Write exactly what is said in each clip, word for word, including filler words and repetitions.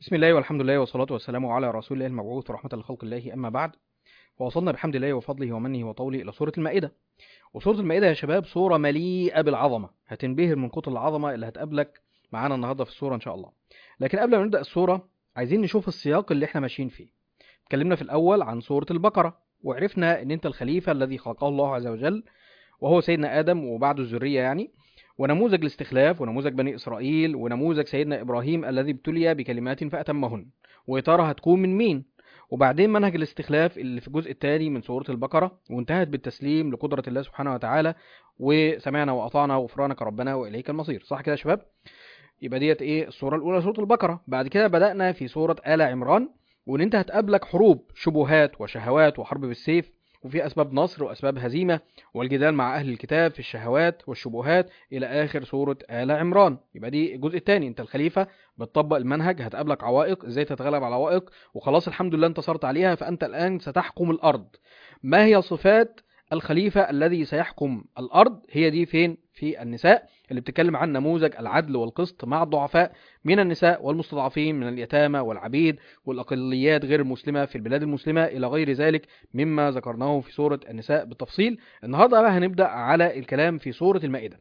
بسم الله والحمد لله والصلاة والسلام على رسول الله المبعوث ورحمة لخلق الله. أما بعد، ووصلنا بحمد الله وفضله ومنه وطوله إلى سورة المائدة. وسورة المائدة يا شباب سورة مليئة بالعظمة، هتنبهر من كتر العظمة اللي هتقابلك معانا النهاردة في السورة إن شاء الله. لكن قبل ما نبدأ السورة عايزين نشوف السياق اللي احنا ماشيين فيه. اتكلمنا في الأول عن سورة البقرة، وعرفنا إن أنت الخليفة الذي خلقه الله عز وجل، وهو سيدنا آدم وبعده الذرية يعني، ونموذج الاستخلاف ونموذج بني إسرائيل ونموذج سيدنا إبراهيم الذي ابتلي بكلمات فأتمهن. ويا ترى هتكون من مين؟ وبعدين منهج الاستخلاف اللي في الجزء الثاني من سورة البقرة، وانتهت بالتسليم لقدرة الله سبحانه وتعالى، وسمعنا وأطعنا وغفرانك ربنا وإليك المصير. صح كده يا شباب؟ يبقى ديت ايه السورة الأولى، سورة البقرة. بعد كده بدأنا في سورة آل عمران، وإن أنت هتقابلك حروب، شبهات وشهوات وحرب بالسيف، وفي أسباب نصر وأسباب هزيمة، والجدال مع أهل الكتاب في الشهوات والشبهات إلى آخر سورة آل عمران. يبقى دي الجزء الثاني، أنت الخليفة بتطبق المنهج، هتقابلك عوائق، إزاي تتغلب على العوائق، وخلاص الحمد لله انتصرت عليها، فأنت الآن ستحكم الأرض. ما هي صفات الخليفة الذي سيحكم الأرض؟ هي دي فين؟ في النساء، اللي بتتكلم عن نموذج العدل والقسط مع الضعفاء من النساء والمستضعفين من اليتامى والعبيد والأقليات غير المسلمة في البلاد المسلمة إلى غير ذلك مما ذكرناه في سورة النساء بالتفصيل. النهاردة بقى هنبدأ على الكلام في سورة المائدة.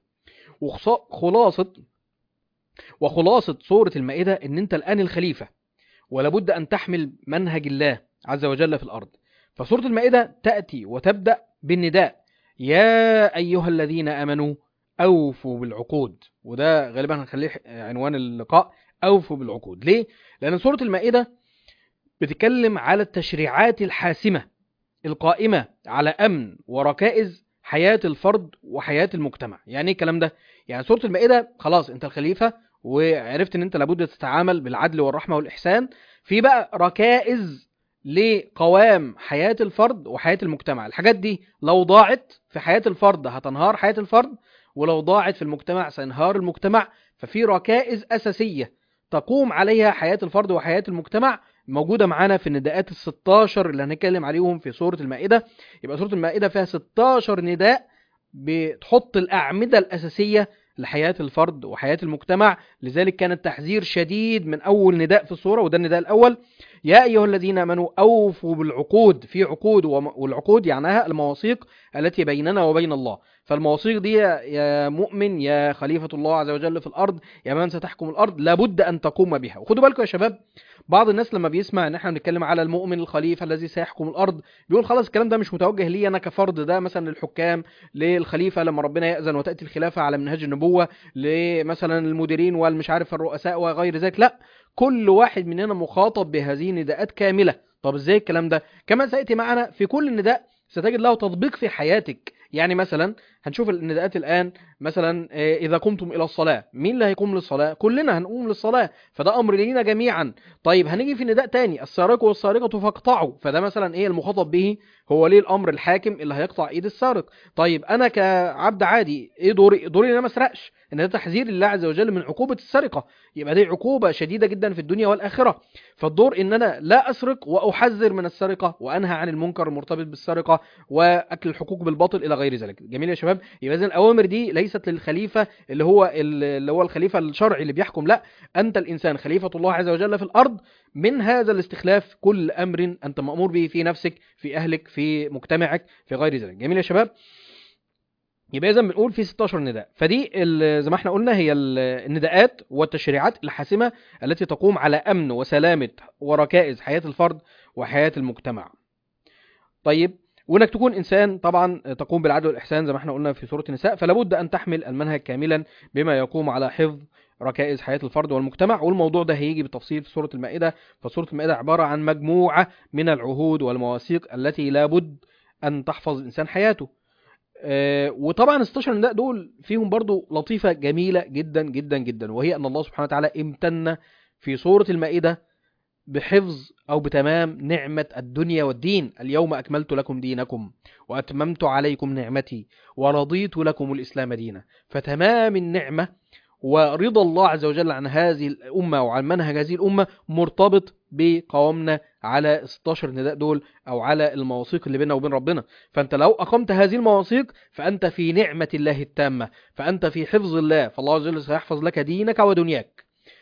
وخلاصة وخلاصة سورة المائدة إن أنت الآن الخليفة، ولابد أن تحمل منهج الله عز وجل في الأرض. فسورة المائدة تأتي وتبدأ بالنداء: يا أيها الذين آمنوا أوفوا بالعقود. وده غالبا هنخليه عنوان اللقاء، أوفوا بالعقود. ليه؟ لأن سورة المائدة بتتكلم على التشريعات الحاسمة القائمة على أمن وركائز حياة الفرد وحياة المجتمع. يعني ايه الكلام ده؟ يعني سورة المائدة خلاص انت الخليفة، وعرفت ان انت لابد تتعامل بالعدل والرحمة والإحسان، في بقى ركائز لقوام حياة الفرد وحياة المجتمع. الحاجات دي لو ضاعت في حياة الفرد هتنهار حياة الفرد، ولو ضاعت في المجتمع سينهار المجتمع. ففي ركائز أساسية تقوم عليها حياة الفرد وحياة المجتمع، موجودة معانا في النداءات الستاشر اللي هنتكلم عليهم في سورة المائدة. يبقى سورة المائدة فيها ستاشر نداء بتحط الأعمدة الأساسية لحياة الفرد وحياة المجتمع. لذلك كان التحذير شديد من أول نداء في السورة، وده النداء الأول: يا أيها الذين آمنوا أوفوا بالعقود. في عقود، والعقود يعنيها المواثيق التي بيننا وبين الله. فالمواثيق دي يا مؤمن يا خليفة الله عز وجل في الأرض، يا من ستحكم الأرض، لابد أن تقوم بها. وخدوا بالكم يا شباب، بعض الناس لما بيسمع ان احنا بنتكلم على المؤمن الخليفة الذي سيحكم الأرض بيقول خلاص الكلام ده مش متوجه لي أنا كفرد، ده مثلا للحكام، للخليفة لما ربنا يأذن وتأتي الخلافة على منهج النبوة، لمثلا المديرين والمش عارف الرؤساء وغير ذلك. لا، كل واحد مننا مخاطب بهذه النداءات كاملة. طب ازاي الكلام ده؟ كما سيأتي معنا في كل نداء ستجد له تطبيق في حياتك. يعني مثلا هنشوف النداءات الآن، مثلا إذا قمتم إلى الصلاة، مين اللي هيقوم للصلاة؟ كلنا هنقوم للصلاة، فده أمر لينا جميعا. طيب هنيجي في نداء تاني: السارق والسارقة فاقطعوا، فده مثلا إيه المخاطب به؟ هو ليه الأمر الحاكم اللي هيقطع إيد السارق. طيب أنا كعبد عادي إيه دوري؟ دوري إن أنا ما أسرقش، إن ده تحذير الله عز وجل من عقوبة السرقة. يبقى دي عقوبة شديدة جدا في الدنيا والآخرة. فالدور إن أنا لا أسرق وأحذر من السرقة وأنهى عن المنكر المرتبط بالسرقة وأكل الحقوق بالباطل إلى غير ذلك. جميل يا شباب؟ يبقى إذن الأوامر دي ليست للخليفة اللي هو اللي هو الخليفة الشرعي اللي بيحكم، لا، أنت الإنسان خليفة الله عز وجل في الأرض. من هذا الاستخلاف كل أمر أنت مأمور به في نفسك، في أهلك، في مجتمعك، في غير ذلك. جميل يا شباب؟ يبقى إذا بنقول في ستاشر نداء. فدي زي ما احنا قلنا هي النداءات والتشريعات الحاسمة التي تقوم على أمن وسلامة وركائز حياة الفرد وحياة المجتمع. طيب، وانك تكون انسان طبعا تقوم بالعدل والاحسان زي ما احنا قلنا في سوره النساء، فلا بد ان تحمل المنهج كاملا بما يقوم على حفظ ركائز حياه الفرد والمجتمع. والموضوع ده هيجي بالتفصيل في سوره المائده. فسوره المائده عباره عن مجموعه من العهود والمواثيق التي لا بد ان تحفظ الانسان حياته. آه وطبعا ستاشر نداء دول فيهم برضو لطيفه جميله جدا جدا جدا، وهي ان الله سبحانه وتعالى امتن في سوره المائده بحفظ أو بتمام نعمة الدنيا والدين: اليوم أكملت لكم دينكم وأتممت عليكم نعمتي ورضيت لكم الإسلام دينا. فتمام النعمة ورضا الله عز وجل عن هذه الأمة وعن منهج هذه الأمة مرتبط بقوامنا على ستاشر نداء دول، أو على المواثيق اللي بيننا وبين ربنا. فأنت لو أقمت هذه المواثيق فأنت في نعمة الله التامة، فأنت في حفظ الله، فالله عز وجل سيحفظ لك دينك ودنياك.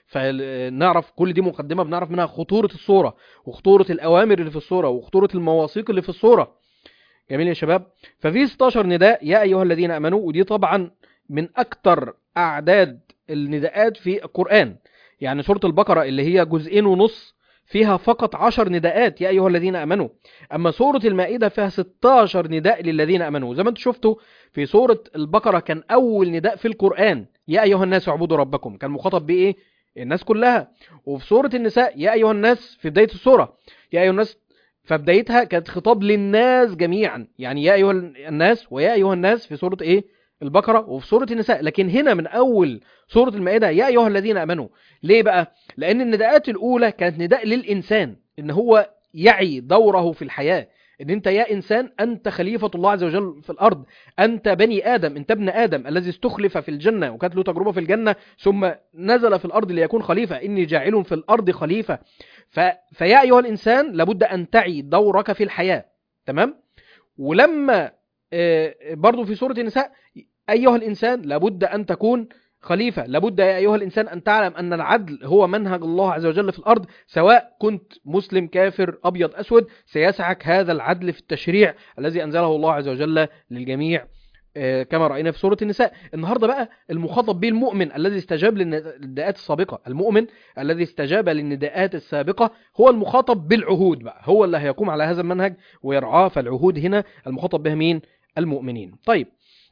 فنعرف كل دي مقدمة بنعرف منها خطورة الصورة وخطورة الأوامر اللي في الصورة وخطورة المواثيق اللي في الصورة. جميل يا شباب. ففي ستاشر نداء يا أيها الذين آمنوا، ودي طبعا من أكتر أعداد النداءات في القرآن. يعني سورة البقرة اللي هي جزئين ونص فيها فقط عشر نداءات يا أيها الذين آمنوا، أما سورة المائدة فيها ستاشر نداء للذين آمنوا. زي ما انتم شفتوا في سورة البقرة كان أول نداء في القرآن يا أيها الناس اعبدوا ربكم، كان مخاطب بإيه؟ الناس كلها. وفي سورة النساء يا أيها الناس في بداية السورة يا أيها الناس، فبدايتها كانت خطاب للناس جميعا، يعني يا أيها الناس ويا أيها الناس في سورة إيه؟ البقرة وفي سورة النساء. لكن هنا من أول سورة المائدة يا أيها الذين آمنوا. ليه بقى؟ لأن النداءات الأولى كانت نداء للإنسان إن هو يعي دوره في الحياة، إن أنت يا إنسان أنت خليفة الله عز وجل في الأرض، أنت بني آدم، أنت ابن آدم الذي استخلف في الجنة وكانت له تجربة في الجنة ثم نزل في الأرض ليكون خليفة، إني جاعل في الأرض خليفة. ف... فيا أيها الإنسان لابد أن تعي دورك في الحياة. تمام؟ ولما برضو في سورة النساء أيها الإنسان لابد أن تكون خليفة، لابد يا أيها الإنسان أن تعلم أن العدل هو منهج الله عز وجل في الأرض، سواء كنت مسلم كافر أبيض أسود سيسعك هذا العدل في التشريع الذي أنزله الله عز وجل للجميع كما رأينا في سورة النساء. النهاردة بقى المخاطب به المؤمن الذي استجاب للنداءات السابقة، المؤمن الذي استجاب للنداءات السابقة هو المخاطب بالعهود بقى، هو اللي هيقوم على هذا المنهج ويرعاه. فالعهود هنا المخاطب به مين؟ المؤمنين. طيب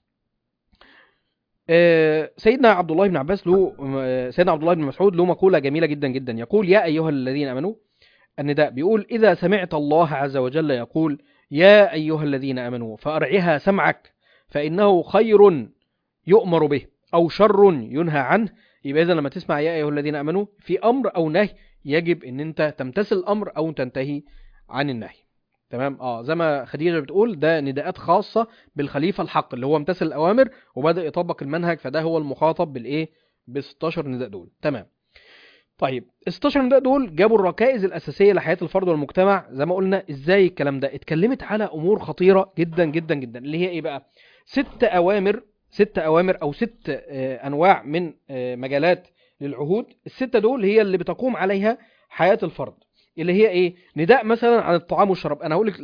سيدنا عبد الله بن عباس له سيدنا عبد الله بن مسعود له مقولة جميلة جدا جدا، يقول يا أيها الذين آمنوا، النداء بيقول إذا سمعت الله عز وجل يقول يا أيها الذين آمنوا فأرعها سمعك فإنه خير يؤمر به أو شر ينهى عنه. يبقى إذا لما تسمع يا أيها الذين آمنوا في أمر أو نهي يجب أن أنت تمتثل الأمر أو تنتهي عن النهي. تمام؟ اه زي ما خديجة بتقول ده نداءات خاصة بالخليفة الحق اللي هو امتثل الأوامر وبدأ يطبق المنهج، فده هو المخاطب بالإيه؟ ب ستاشر نداء دول. تمام. طيب ال ستاشر نداء دول جابوا الركائز الأساسية لحياة الفرد والمجتمع. زي ما قلنا ازاي الكلام ده اتكلمت على أمور خطيرة جدا جدا جدا اللي هي ايه بقى؟ ست أوامر ست أوامر أو ست أنواع من مجالات للعهود. الستة دول هي اللي بتقوم عليها حياة الفرد، اللي هي ايه؟ نداء مثلا عن الطعام والشراب. انا هقول لك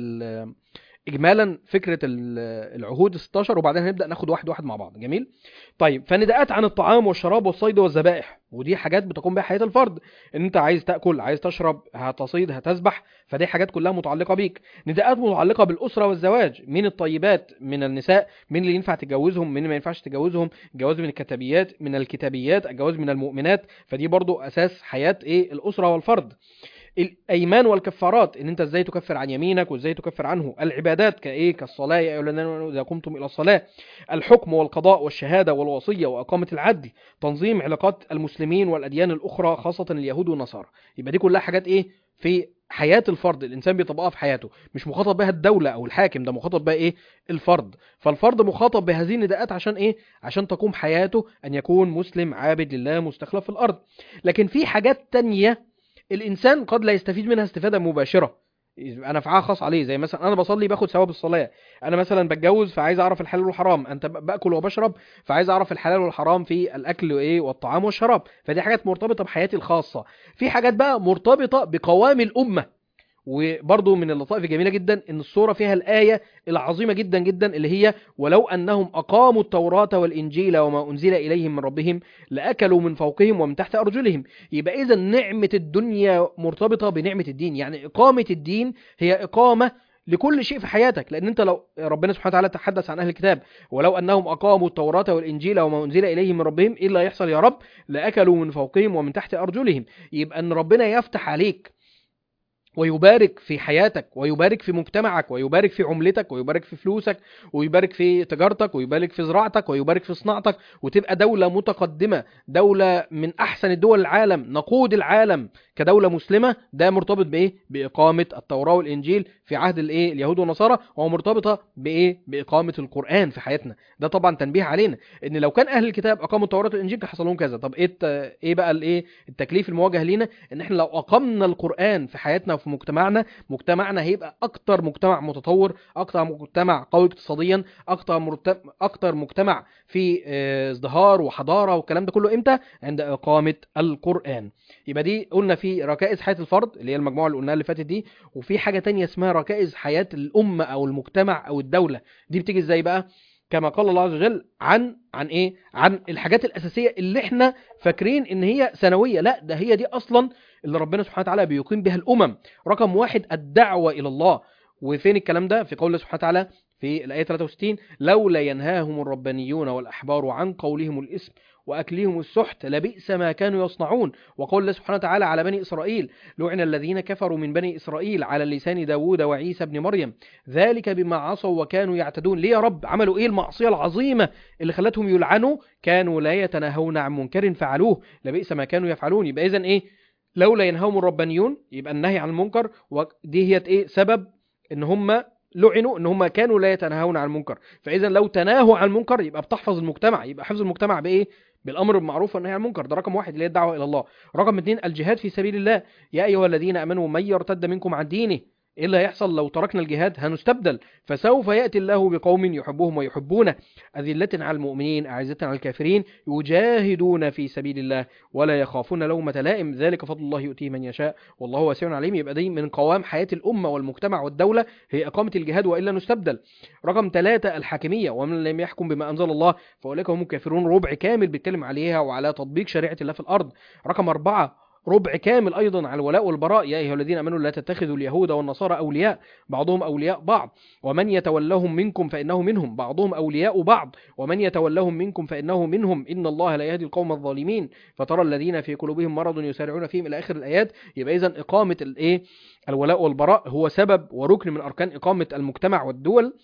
اجمالا فكره العهود ستاشر وبعدين هنبدا ناخد واحد واحد مع بعض. جميل. طيب فنداءات عن الطعام والشراب والصيد والذبائح، ودي حاجات بتقوم بها حياه الفرد، ان انت عايز تاكل عايز تشرب هتصيد هتذبح، فدي حاجات كلها متعلقه بيك. نداءات متعلقه بالاسره والزواج، مين الطيبات من النساء، مين اللي ينفع تتجوزهم مين اللي ما ينفعش تتجوزهم، الجواز من الكتابيات من الكتابيات الجواز من المؤمنات، فدي برضو اساس حياه ايه؟ الاسره والفرد. الايمان والكفارات، ان انت ازاي تكفر عن يمينك وازاي تكفر عنه. العبادات كايه؟ كالصلاه يا ايها الذين امنوا اذا قمتم الى الصلاه. الحكم والقضاء والشهاده والوصيه واقامه العدل. تنظيم علاقات المسلمين والاديان الاخرى خاصه اليهود والنصارى. يبقى دي كلها حاجات ايه؟ في حياه الفرد الانسان بيطبقها في حياته، مش مخاطب بها الدوله او الحاكم، ده مخاطب بها ايه؟ الفرد. فالفرد مخاطب بهذه النداءات عشان ايه؟ عشان تقوم حياته ان يكون مسلم عابد لله مستخلف في الارض. لكن في حاجات تانية الانسان قد لا يستفيد منها استفاده مباشره، انا نفعها خاص عليه، زي مثلا انا بصلي باخد ثواب الصلاه، انا مثلا بتجوز فعايز اعرف الحلال والحرام، انت باكل وبشرب فعايز اعرف الحلال والحرام في الاكل وايه والطعام والشراب، فدي حاجات مرتبطه بحياتي الخاصه. في حاجات بقى مرتبطه بقوام الامه، وبرضو من اللطائف الجميلة جدا ان السورة فيها الآية العظيمة جدا جدا اللي هي ولو أنهم أقاموا التوراة والإنجيل وما أنزل إليهم من ربهم لأكلوا من فوقهم ومن تحت أرجلهم. يبقى إذا نعمة الدنيا مرتبطة بنعمة الدين، يعني إقامة الدين هي إقامة لكل شيء في حياتك، لأن أنت لو ربنا سبحانه وتعالى تحدث عن أهل الكتاب ولو أنهم أقاموا التوراة والإنجيل وما أنزل إليهم من ربهم إيه اللي هيحصل يا رب؟ لأكلوا من فوقهم ومن تحت أرجلهم. يبقى أن ربنا يفتح عليك ويبارك في حياتك ويبارك في مجتمعك ويبارك في عملتك ويبارك في فلوسك ويبارك في تجارتك ويبارك في زراعتك ويبارك في صناعتك، وتبقى دولة متقدمة، دولة من أحسن الدول العالم، نقود العالم كدولة مسلمة، ده مرتبط بايه؟ باقامة التوراة والانجيل في عهد الايه اليهود والنصارى، وهو مرتبطة بايه؟ باقامة القرآن في حياتنا. ده طبعا تنبيه علينا ان لو كان اهل الكتاب اقاموا التوراة والانجيل كان حصل لهم كذا. طب ايه ايه بقى الايه التكليف المواجه لينا؟ ان احنا لو اقمنا القرآن في حياتنا وفي مجتمعنا، مجتمعنا هيبقى اكتر مجتمع متطور، اكتر مجتمع قوي اقتصاديا، اكتر مرتب... اكتر مجتمع في ازدهار وحضاره والكلام ده كله. امتى؟ عند اقامه القران. يبقى دي قلنا في ركائز حياه الفرد اللي هي المجموعه اللي قلناها اللي فاتت دي، وفي حاجه تانية اسمها ركائز حياه الامه او المجتمع او الدوله. دي بتيجي ازاي بقى؟ كما قال الله عز وجل عن عن ايه؟ عن الحاجات الاساسيه اللي احنا فاكرين ان هي ثانويه، لا ده هي دي اصلا اللي ربنا سبحانه وتعالى بيقيم بها الامم. رقم واحد الدعوه الى الله. وفين الكلام ده؟ في قول الله سبحانه وتعالى في الآية ثلاثة وستين: لولا ينهاهم الربانيون والأحبار عن قولهم الإثم وأكلهم السحت لبئس ما كانوا يصنعون. وقول الله سبحانه وتعالى على بني إسرائيل: لعن الذين كفروا من بني إسرائيل على لسان داود وعيسى بن مريم ذلك بما عصوا وكانوا يعتدون. ليه يا رب؟ عملوا إيه المعصية العظيمة اللي خلتهم يلعنوا؟ كانوا لا يتناهون عن منكر فعلوه لبئس ما كانوا يفعلون. يبقى إذن إيه؟ لولا ينهاهم الربانيون، يبقى النهي عن المنكر، ودي هي إيه؟ سبب ان هم لعنوا، ان هم كانوا لا يتناهون عن المنكر. فاذا لو تناهوا عن المنكر يبقى بتحفظ المجتمع. يبقى حفظ المجتمع بايه؟ بالامر بالمعروف والنهي عن المنكر. ده رقم واحد اللي هي الدعوه الى الله. رقم اثنين الجهاد في سبيل الله. يا ايها الذين امنوا من يرتد منكم عن دينه. ايه اللي هيحصل لو تركنا الجهاد؟ هنستبدل. فسوف ياتي الله بقوم يحبهم ويحبونه اذله على المؤمنين اعزه على الكافرين يجاهدون في سبيل الله ولا يخافون لومه لائم ذلك فضل الله يؤتيه من يشاء والله واسع عليم. يبقى دي من قوام حياه الامه والمجتمع والدوله هي اقامه الجهاد والا نستبدل. رقم ثلاثة الحاكميه. ومن لم يحكم بما انزل الله فاولئك هم الكافرون. ربع كامل بيتكلم عليها وعلى تطبيق شريعه الله في الارض. رقم أربعة ربع كامل أيضا على الولاء والبراء. يا أيها الذين آمنوا لا تتخذوا اليهود والنصارى أولياء بعضهم أولياء بعض ومن يتولهم منكم فإنه منهم بعضهم أولياء بعض ومن يتولهم منكم فإنه منهم إن الله لا يهدي القوم الظالمين فترى الذين في قلوبهم مرض يسارعون فيهم إلى آخر الآيات. يبقى إذن إقامة الإيه الولاء والبراء هو سبب وركن من أركان إقامة المجتمع والدول.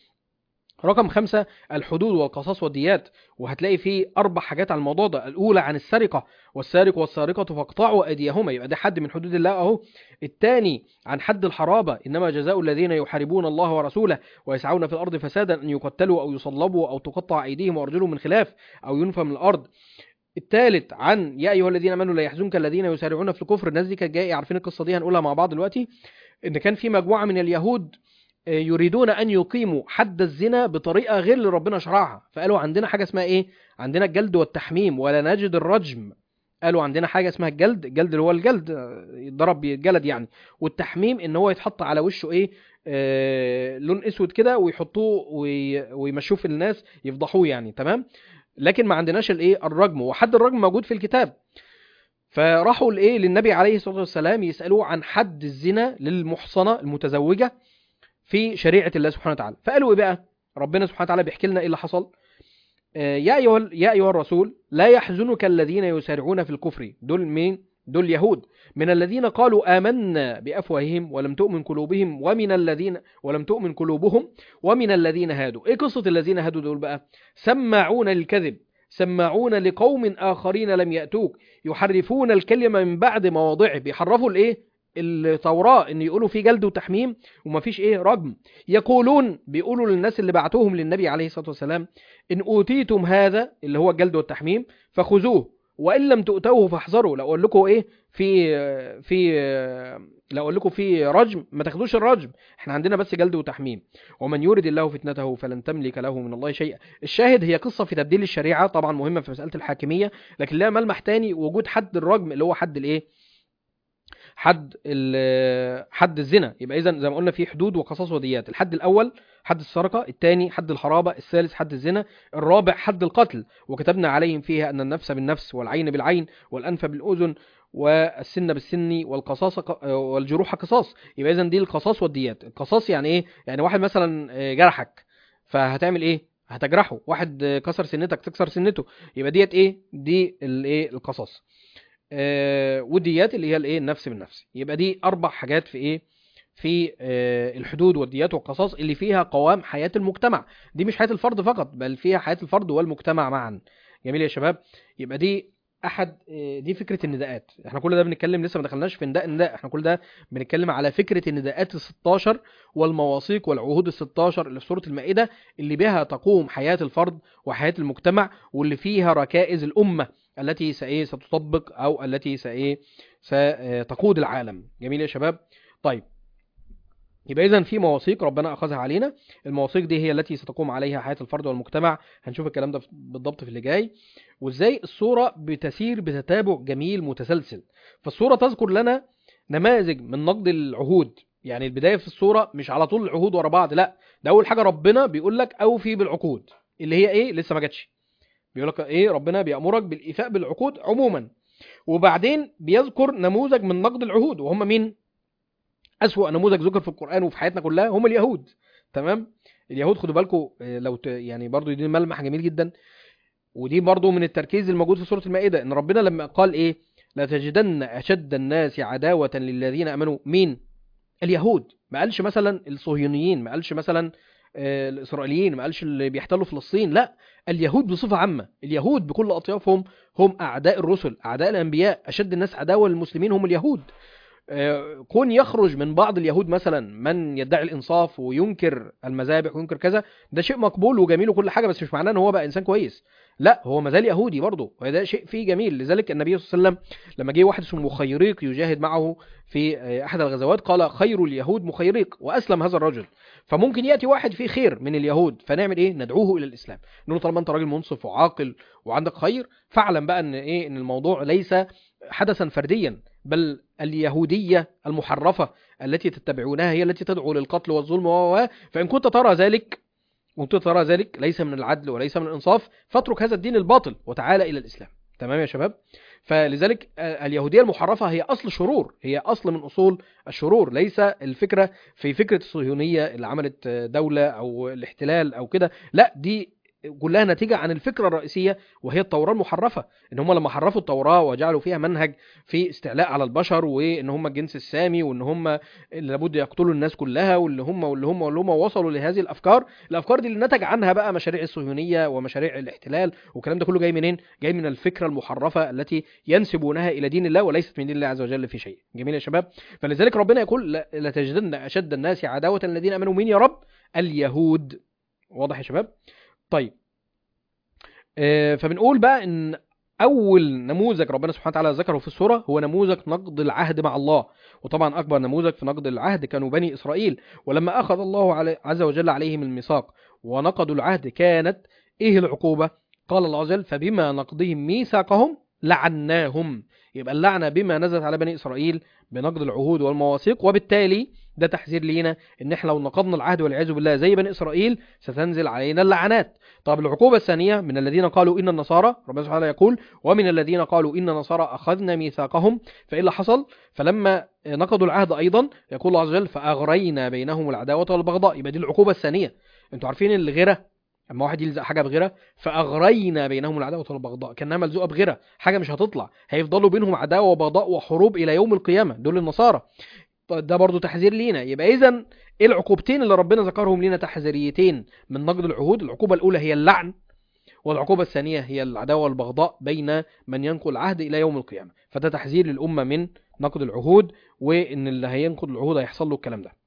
رقم خمسة الحدود والقصاص والديات. وهتلاقي فيه أربع حاجات على الموضوع ده. الأولى عن السرقة: والسارق والسارقة فاقطعوا أيديهما. يبقى ده حد من حدود الله أهو. الثاني عن حد الحرابة: إنما جزاء الذين يحاربون الله ورسوله ويسعون في الأرض فسادا أن يقتلوا أو يصلبوا أو تقطع أيديهم وأرجلهم من خلاف أو ينفى من الأرض. الثالث عن يا أيها الذين آمنوا لا يحزنك الذين يسارعون في الكفر. الناس دي كانت جايه، عارفين القصة دي هنقولها مع بعض دلوقتي، إن كان في مجموعة من اليهود يريدون أن يقيموا حد الزنا بطريقة غير اللي ربنا شرعها. فقالوا عندنا حاجة اسمها إيه؟ عندنا الجلد والتحميم ولا نجد الرجم. قالوا عندنا حاجة اسمها الجلد. الجلد اللي هو الجلد يتضرب بالجلد يعني، والتحميم إن هو يتحط على وشه إيه آه لون أسود كده ويحطوه وي... ويمشوه في الناس يفضحوه يعني. تمام. لكن ما عندناش الإيه الرجم، وحد الرجم موجود في الكتاب. فراحوا الإيه للنبي عليه الصلاة والسلام يسألوه عن حد الزنا للمحصنة المتزوجة في شريعة الله سبحانه وتعالى. فقالوا إيه بقى؟ ربنا سبحانه وتعالى بيحكي لنا إيه اللي حصل. آه يا أيها يا أيها الرسول لا يحزنك الذين يسارعون في الكفر. دول مين؟ دول يهود. من الذين قالوا آمنا بأفواههم ولم تؤمن قلوبهم ومن الذين ولم تؤمن قلوبهم ومن الذين هادوا. إيه قصة الذين هادوا دول بقى؟ سماعون للكذب سماعون لقوم آخرين لم يأتوك يحرفون الكلمة من بعد مواضعه. بيحرفوا الإيه؟ التوراة، ان يقولوا في جلد وتحميم ومفيش ايه رجم. يقولون بيقولوا للناس اللي بعتوهم للنبي عليه الصلاة والسلام: ان اوتيتم هذا اللي هو الجلد والتحميم فخذوه وان لم تؤتوه فاحذروا. لو اقول لكم ايه في في لو اقول لكم في رجم ما تاخدوش الرجم، احنا عندنا بس جلد وتحميم. ومن يرد الله فتنته فلن تملك له من الله شيئا. الشاهد هي قصة في تبديل الشريعة طبعا مهمة في مسألة الحاكمية، لكن لها ملمح تاني وجود حد الرجم اللي هو حد الايه حد حد الزنا. يبقى اذا زي ما قلنا في حدود وقصاص وديات. الحد الاول حد السرقه، الثاني حد الحرابه، الثالث حد الزنا، الرابع حد القتل. وكتبنا عليهم فيها ان النفس بالنفس والعين بالعين والانف بالاذن والسن بالسن والقصاص والجروح قصاص. يبقى اذا دي القصاص والديات. القصاص يعني ايه؟ يعني واحد مثلا جرحك فهتعمل ايه؟ هتجرحه. واحد كسر سنتك تكسر سنته. يبقى ديت ايه؟ دي الايه القصاص. آه وديات اللي هي الايه النفس بالنفس. يبقى دي اربع حاجات في ايه في آه الحدود والديات والقصاص اللي فيها قوام حياة المجتمع. دي مش حياة الفرد فقط بل فيها حياة الفرد والمجتمع معا. جميل يا شباب. يبقى دي احد دي فكره النداءات. احنا كل ده بنتكلم، لسه ما دخلناش في نداء النداء، احنا كل ده بنتكلم على فكره النداءات ال ستاشر والمواثيق والعهود ال ستاشر اللي في سوره المائده، اللي بها تقوم حياه الفرد وحياه المجتمع، واللي فيها ركائز الامه التي سايه ستطبق او التي سايه ستقود العالم. جميل يا شباب. طيب، يبقى اذا في مواثيق ربنا اخذها علينا، المواثيق دي هي التي ستقوم عليها حياه الفرد والمجتمع. هنشوف الكلام ده بالضبط في اللي جاي، وازاي الصوره بتسير بتتابع جميل متسلسل. فالصوره تذكر لنا نماذج من نقض العهود. يعني البدايه في الصوره مش على طول العهود ورا بعض، لا، ده اول حاجه ربنا بيقول لك اوفي بالعقود، اللي هي ايه؟ لسه ما جاتش. بيقول لك ايه؟ ربنا بيامرك بالايفاء بالعقود عموما، وبعدين بيذكر نموذج من نقض العهود، وهم مين؟ أسوأ نموذج ذكر في القرآن وفي حياتنا كلها هم اليهود. تمام؟ اليهود خدوا بالكم، لو ت... يعني برضو دي ملمح جميل جدا، ودي برضو من التركيز الموجود في سورة المائدة، ان ربنا لما قال ايه؟ لا تجدن اشد الناس عداوة للذين امنوا، مين؟ اليهود. ما قالش مثلا الصهيونيين، ما قالش مثلا آه، الاسرائيليين، ما قالش اللي بيحتلوا فلسطين، لا، اليهود بصفة عامة. اليهود بكل اطيافهم هم اعداء الرسل، اعداء الانبياء. اشد الناس عداوة للمسلمين هم اليهود. آه، كون يخرج من بعض اليهود مثلا من يدعي الانصاف وينكر المذابح وينكر كذا، ده شيء مقبول وجميل وكل حاجه، بس مش معناه ان هو بقى انسان كويس، لا، هو مازال يهودي برضه، وده شيء فيه جميل. لذلك النبي صلى الله عليه وسلم لما جه واحد اسمه مخيريق يجاهد معه في آه، احد الغزوات، قال خير اليهود مخيريق، واسلم هذا الرجل. فممكن ياتي واحد فيه خير من اليهود، فنعمل ايه؟ ندعوه الى الاسلام، نقول له طالما انت راجل منصف وعاقل وعندك خير، فاعلم بقى ان ايه؟ ان الموضوع ليس حدثا فرديا، بل اليهودية المحرفة التي تتبعونها هي التي تدعو للقتل والظلم، و فإن كنت ترى ذلك وكنت ترى ذلك ليس من العدل وليس من الإنصاف، فاترك هذا الدين الباطل وتعالى إلى الإسلام. تمام يا شباب؟ فلذلك اليهودية المحرفة هي أصل شرور، هي أصل من أصول الشرور، ليس الفكرة في فكرة الصهيونية اللي عملت دولة أو الاحتلال أو كده، لا، دي كلها نتيجة عن الفكرة الرئيسية، وهي التوراة المحرفة. ان هم لما حرفوا التوراة وجعلوا فيها منهج في استعلاء على البشر، وان هم الجنس السامي، وان هم اللي لابد يقتلوا الناس كلها، واللي هم واللي هم واللي هم وصلوا لهذه الافكار. الافكار دي اللي نتج عنها بقى مشاريع الصهيونية ومشاريع الاحتلال، والكلام ده كله جاي منين؟ جاي من الفكرة المحرفة التي ينسبونها الى دين الله وليست من دين الله عز وجل في شيء. جميل يا شباب؟ فلذلك ربنا يقول لا تجدن اشد الناس عداوة الذين امنوا، مين يا رب؟ اليهود. واضح يا شباب؟ طيب، آه، فبنقول بقى ان اول نموذج ربنا سبحانه وتعالى ذكره في السوره هو نموذج نقض العهد مع الله. وطبعا اكبر نموذج في نقض العهد كانوا بني اسرائيل، ولما اخذ الله علي عز وجل عليهم الميثاق ونقضوا العهد، كانت ايه العقوبه؟ قال الله عز وجل فبما نقضهم ميثاقهم لعناهم. يبقى اللعنه بما نزلت على بني اسرائيل بنقض العهود والمواثيق، وبالتالي ده تحذير لينا ان احنا لو نقضنا العهد والعياذ بالله زي بني اسرائيل ستنزل علينا اللعنات. طب العقوبة الثانية من الذين قالوا إن النصارى، ربنا سبحانه يقول ومن الذين قالوا إن النصارى أخذنا ميثاقهم، فإيه اللي حصل؟ فلما نقضوا العهد أيضا يقول الله عز وجل فأغرينا بينهم العداوة والبغضاء. يبقى دي العقوبة الثانية. انتوا عارفين الغيرة؟ اما واحد يلزق حاجة بغيرة، فأغرينا بينهم العداوة والبغضاء، كأنها ملزوقة بغيرة، حاجة مش هتطلع، هيفضلوا بينهم عداوة وبغضاء وحروب إلى يوم القيامة. دول النصارى. ده برضو تحذير لينا. يبقى إذن ايه العقوبتين اللي ربنا ذكرهم لنا تحذيريتين من نقض العهود؟ العقوبة الأولى هي اللعن، والعقوبة الثانية هي العداوة والبغضاء بين من ينقض العهد إلى يوم القيامة. فده تحذير للأمة من نقض العهود، وإن اللي هينقض العهود هيحصل له الكلام ده.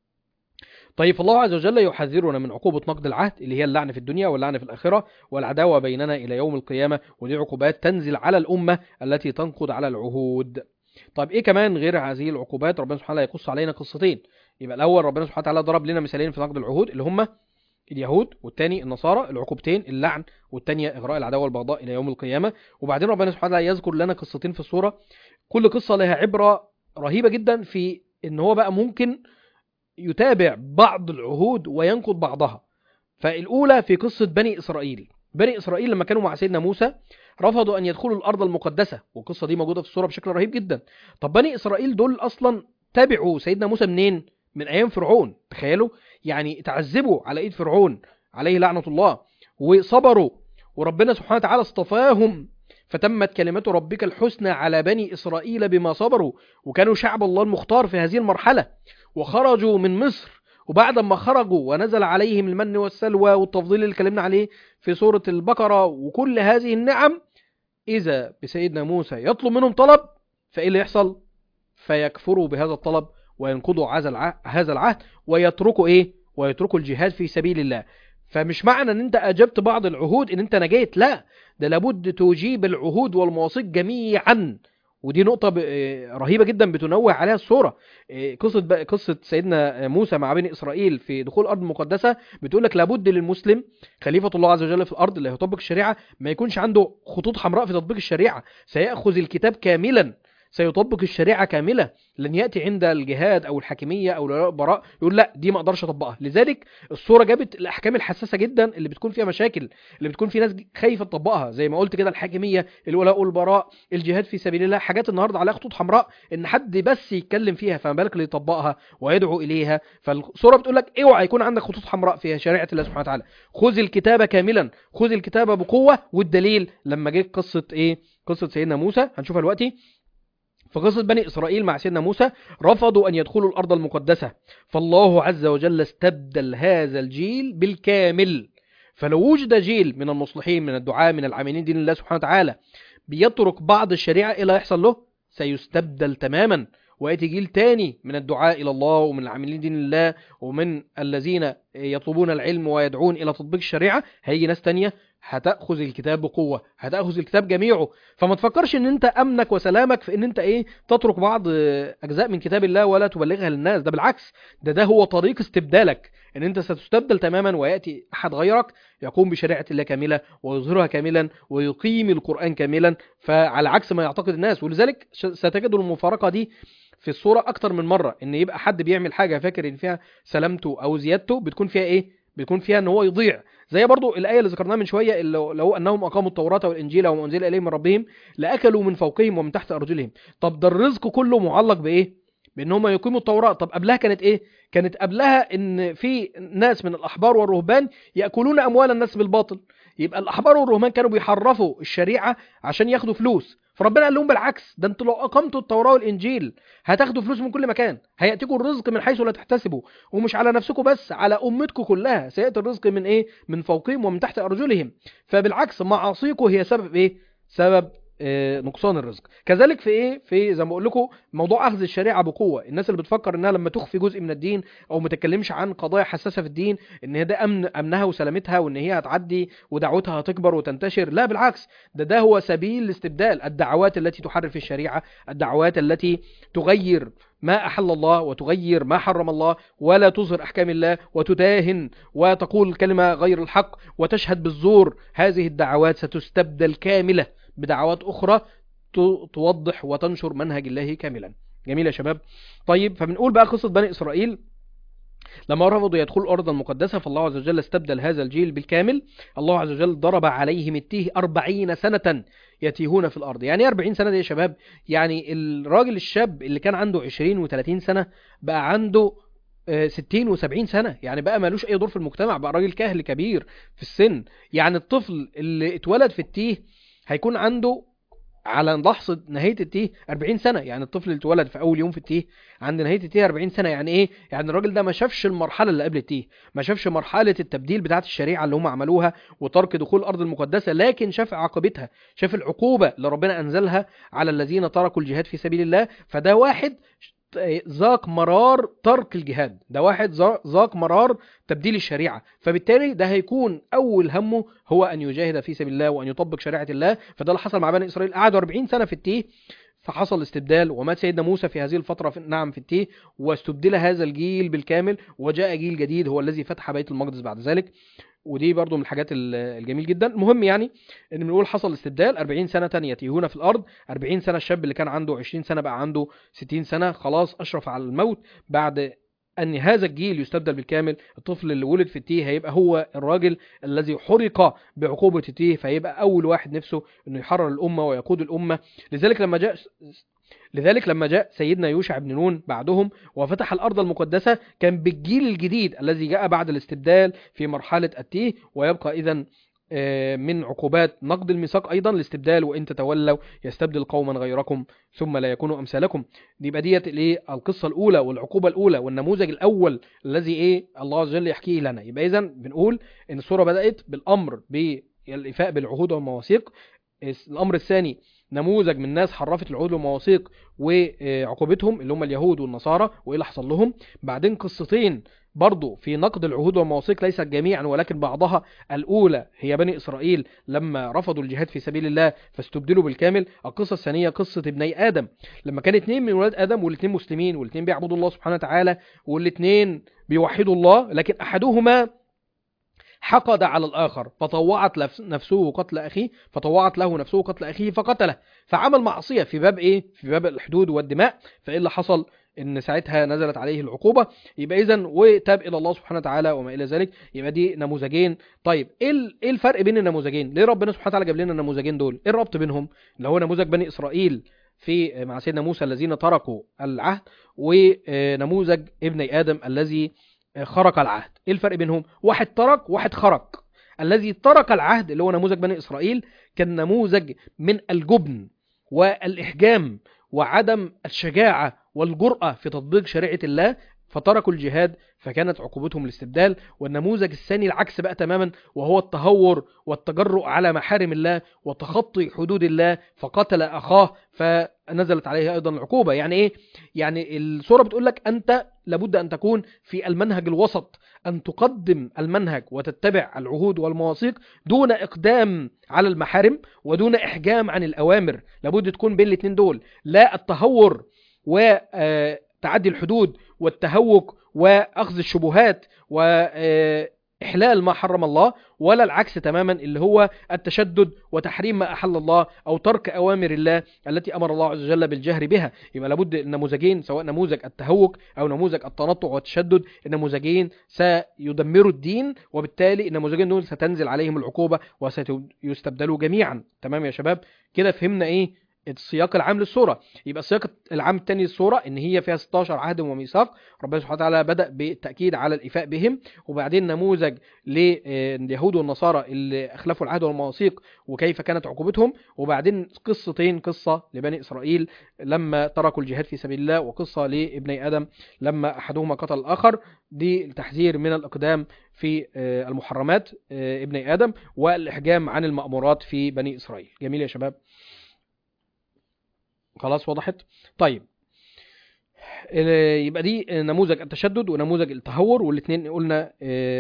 طيب، فالله عز وجل يحذرنا من عقوبة نقض العهد اللي هي اللعن في الدنيا واللعن في الآخرة والعداوة بيننا إلى يوم القيامة، ودي عقوبات تنزل على الأمة التي تنقض على العهود. طيب، إيه كمان غير هذه العقوبات؟ ربنا سبحانه وتعالى يقص علينا قصتين. يبقى الأول ربنا سبحانه وتعالى ضرب لنا مثالين في نقض العهود اللي هم اليهود، والتاني النصارى، العقوبتين اللعن والتانية إغراء العداوة والبغضاء إلى يوم القيامة. وبعدين ربنا سبحانه وتعالى يذكر لنا قصتين في السورة، كل قصة لها عبرة رهيبة جدا في إن هو بقى ممكن يتابع بعض العهود وينقض بعضها. فالأولى في قصة بني إسرائيل. بني إسرائيل لما كانوا مع سيدنا موسى رفضوا أن يدخلوا الأرض المقدسة، والقصة دي موجودة في السورة بشكل رهيب جدا. طب بني إسرائيل دول أصلا تابعوا سيدنا موسى منين؟ من أيام فرعون. تخيلوا، يعني تعذبوا على إيد فرعون عليه لعنة الله، وصبروا، وربنا سبحانه وتعالى اصطفاهم، فتمت كلمة ربك الحسنى على بني إسرائيل بما صبروا، وكانوا شعب الله المختار في هذه المرحلة، وخرجوا من مصر. وبعد ما خرجوا ونزل عليهم المن والسلوى والتفضيل اللي اتكلمنا عليه في سورة البقرة وكل هذه النعم، إذا بسيدنا موسى يطلب منهم طلب، فإيه اللي يحصل؟ فيكفروا بهذا الطلب وينقضوا هذا العهد ويتركوا إيه؟ ويتركوا الجهاد في سبيل الله. فمش معنى ان انت اجبت بعض العهود ان انت نجيت، لا، ده لابد تجيب العهود والمواثيق جميعا. ودي نقطة رهيبة جدا بتنوه عليها الصورة. قصة قصة سيدنا موسى مع بني إسرائيل في دخول الأرض المقدسة بتقول لك لابد للمسلم خليفة الله عز وجل في الأرض اللي هيطبق الشريعة ما يكونش عنده خطوط حمراء في تطبيق الشريعة، سيأخذ الكتاب كاملا، سيطبق الشريعة كاملة. لن يأتي عند الجهاد أو الحاكمية أو البراء يقول لا دي ما أقدرش أطبقها. لذلك الصورة جابت الأحكام الحساسة جدا اللي بتكون فيها مشاكل، اللي بتكون في ناس خايفة تطبقها، زي ما قلت كده الحاكمية، الولاء والبراء، الجهاد في سبيل الله، حاجات النهاردة عليها خطوط حمراء إن حد بس يتكلم فيها، فما بالك اللي يطبقها ويدعو إليها. فالصورة بتقول لك اوعى يكون عندك خطوط حمراء فيها شريعة الله سبحانه وتعالى، خذ الكتاب كاملا، خذ الكتاب بقوة. والدليل لما جه قصة إيه؟ قصة سيدنا موسى هنشوفها دلوقتي. فقصة بني إسرائيل مع سيدنا موسى رفضوا أن يدخلوا الأرض المقدسة، فالله عز وجل استبدل هذا الجيل بالكامل. فلو وجد جيل من المصلحين من الدعاء من العاملين دين الله سبحانه وتعالى بيترك بعض الشريعة، إيه اللي هيحصل له؟ سيستبدل تماما، ويأتي جيل تاني من الدعاء إلى الله ومن العاملين دين الله ومن الذين يطلبون العلم ويدعون إلى تطبيق الشريعة. هيجي ناس تانية هتأخذ الكتاب بقوة، هتأخذ الكتاب جميعه. فما تفكرش ان انت امنك وسلامك في ان انت ايه تترك بعض اجزاء من كتاب الله ولا تبلغها للناس. ده بالعكس، ده ده هو طريق استبدالك، ان انت ستستبدل تماما ويأتي احد غيرك يقوم بشريعة الله كاملة ويظهرها كاملا ويقيم القرآن كاملا، فعلى عكس ما يعتقد الناس. ولذلك ستجد المفارقة دي في الصورة اكتر من مرة، ان يبقى حد بيعمل حاجة فاكر ان فيها سلامته او زيادته، بتكون فيها ايه؟ بيكون فيها ان هو يضيع. زي برضو الآية اللي ذكرناها من شوية، اللي لو أنهم أقاموا التوراة والإنجيل وما أنزل إليهم من ربهم لأكلوا من فوقهم ومن تحت أرجلهم. طب ده الرزق كله معلق بإيه؟ بأن هم يقيموا التوراة. طب قبلها كانت إيه؟ كانت قبلها إن في ناس من الأحبار والرهبان يأكلون أموال الناس بالباطل. يبقى الأحبار والرهبان كانوا بيحرفوا الشريعة عشان ياخدوا فلوس، فربنا قال لهم بالعكس، ده انتوا لو اقمتوا التوراة والانجيل هتاخدوا فلوس من كل مكان، هياتيكم الرزق من حيث لا تحتسبوا، ومش على نفسكم بس، على امتكم كلها سياتي الرزق من ايه؟ من فوقهم ومن تحت ارجلهم. فبالعكس معاصيكم هي سبب ايه؟ سبب آه نقصان الرزق. كذلك في ايه؟ في زي ما بقول لكم موضوع اخذ الشريعه بقوه. الناس اللي بتفكر انها لما تخفي جزء من الدين او ما تتكلمش عن قضايا حساسه في الدين ان ده امن امنها وسلامتها وان هي هتعدي ودعوتها هتكبر وتنتشر، لا بالعكس، ده ده هو سبيل الاستبدال. الدعوات التي تحرف الشريعه، الدعوات التي تغير ما أحل الله وتغير ما حرم الله ولا تظهر أحكام الله وتداهن وتقول كلمة غير الحق وتشهد بالزور، هذه الدعوات ستستبدل كاملة بدعوات أخرى توضح وتنشر منهج الله كاملا. جميل يا شباب. طيب، فبنقول بقى قصة بني إسرائيل لما رفضوا يدخلوا الأرض المقدسة، فالله عز وجل استبدل هذا الجيل بالكامل. الله عز وجل ضرب عليهم التيه أربعين سنة يتيهون في الأرض. يعني أربعين سنة دي يا شباب، يعني الراجل الشاب اللي كان عنده عشرين وثلاثين سنة بقى عنده ستين وسبعين سنة، يعني بقى مالوش أي دور في المجتمع، بقى راجل كاهل كبير في السن. يعني الطفل اللي اتولد في التيه هيكون عنده على لحظة نهاية التيه أربعين سنة. يعني الطفل اللي اتولد في أول يوم في التيه عند نهاية التيه أربعين سنة. يعني إيه؟ يعني الراجل ده ما شافش المرحلة اللي قبل التيه، ما شافش مرحلة التبديل بتاعة الشريعة اللي هم عملوها وترك دخول الأرض المقدسة، لكن شاف عاقبتها، شاف العقوبة اللي ربنا أنزلها على الذين تركوا الجهاد في سبيل الله. فده واحد ذاق مرار ترك الجهاد، ده واحد ذاق مرار تبديل الشريعة، فبالتالي ده هيكون أول همه هو أن يجاهد في سبيل الله وأن يطبق شريعة الله. فده اللي حصل مع بني إسرائيل، قعدوا أربعين سنة في التيه، فحصل استبدال ومات سيدنا موسى في هذه الفترة في نعم في التيه، واستبدل هذا الجيل بالكامل وجاء جيل جديد هو الذي فتح بيت المقدس بعد ذلك. ودي برضو من الحاجات الجميل جدا. المهم يعني ان بنقول حصل استبدال أربعين سنة تانية يتيهون في الارض. أربعين سنة الشاب اللي كان عنده عشرين سنة بقى عنده ستين سنة، خلاص اشرف على الموت بعد ان هذا الجيل يستبدل بالكامل. الطفل اللي ولد في التيه هيبقى هو الراجل الذي حرق بعقوبة التيه، فهيبقى اول واحد نفسه انه يحرر الامة ويقود الامة. لذلك لما جاء لذلك لما جاء سيدنا يوشع بن نون بعدهم وفتح الأرض المقدسة كان بالجيل الجديد الذي جاء بعد الاستبدال في مرحلة التيه. ويبقى إذن من عقوبات نقض الميثاق أيضا الاستبدال، وإن تتولوا يستبدل قوما غيركم ثم لا يكونوا أمثالكم. دي بديت الايه القصة الأولى والعقوبة الأولى والنموذج الأول الذي إيه الله عز وجل يحكيه لنا. يبقى إذن بنقول إن السورة بدأت بالأمر بالإفاء بالعهود والمواثيق، الامر الثاني نموذج من ناس حرفت العهود والمواثيق وعقوبتهم اللي هم اليهود والنصارى وايه اللي حصل لهم. بعدين قصتين برضو في نقد العهود والمواثيق، ليست جميعا ولكن بعضها. الاولى هي بني اسرائيل لما رفضوا الجهاد في سبيل الله فاستبدلوا بالكامل. القصه الثانيه قصه ابني ادم، لما كان اتنين من ولاد ادم والاثنين مسلمين والاثنين بيعبدوا الله سبحانه وتعالى والاثنين بيوحدوا الله، لكن احدهما حقد على الآخر فطوعت نفسه قتل أخيه فطوعت له نفسه قتل أخيه فقتله، فعمل معصية في باب إيه؟ في باب الحدود والدماء. فإيه اللي حصل؟ إن ساعتها نزلت عليه العقوبة. يبقى إذن وتاب إلى الله سبحانه وتعالى وما إلى ذلك. يبقى دي نموذجين. طيب إيه إيه الفرق بين النموذجين؟ ليه ربنا سبحانه وتعالى جاب لنا النموذجين دول؟ إيه الربط بينهم؟ اللي هو نموذج بني إسرائيل في مع سيدنا موسى الذين تركوا العهد، ونموذج ابني آدم الذي خرق العهد. ايه الفرق بينهم؟ واحد ترك واحد خرق. الذي ترك العهد اللي هو نموذج بني اسرائيل كان نموذج من الجبن والاحجام وعدم الشجاعة والجرأة في تطبيق شريعة الله، فتركوا الجهاد فكانت عقوبتهم الاستبدال. والنموذج الثاني العكس بقى تماما، وهو التهور والتجرؤ على محارم الله وتخطي حدود الله فقتل أخاه فنزلت عليه أيضا العقوبة. يعني إيه؟ يعني السورة بتقول لك أنت لابد أن تكون في المنهج الوسط، أن تقدم المنهج وتتبع العهود والمواثيق دون إقدام على المحارم ودون إحجام عن الأوامر. لابد تكون بين الاثنين دول، لا التهور وتعدي الحدود والتهوك وأخذ الشبهات وإحلال ما حرم الله، ولا العكس تماما اللي هو التشدد وتحريم ما أحل الله أو ترك أوامر الله التي أمر الله عز وجل بالجهر بها. يبقى لابد النموذجين، سواء نموذج التهوك أو نموذج التنطع والتشدد، النموذجين سيدمروا الدين، وبالتالي النموذجين دول ستنزل عليهم العقوبة وسيستبدلوا جميعا. تمام يا شباب؟ كده فهمنا إيه السياق العام للسورة. يبقى السياق العام الثاني للسورة ان هي فيها ستاشر عهد وميثاق، ربنا سبحانه وتعالى بدأ بالتأكيد على الإيفاء بهم، وبعدين نموذج لليهود والنصارى اللي أخلفوا العهد والمواثيق وكيف كانت عقوبتهم، وبعدين قصتين، قصة لبني إسرائيل لما تركوا الجهاد في سبيل الله، وقصة لابني آدم لما أحدهما قتل الآخر. دي التحذير من الإقدام في المحرمات ابني آدم والإحجام عن المأمورات في بني إسرائيل. جميل يا شباب؟ خلاص وضحت؟ طيب يبقى دي نموذج التشدد ونموذج التهور، والاثنين قلنا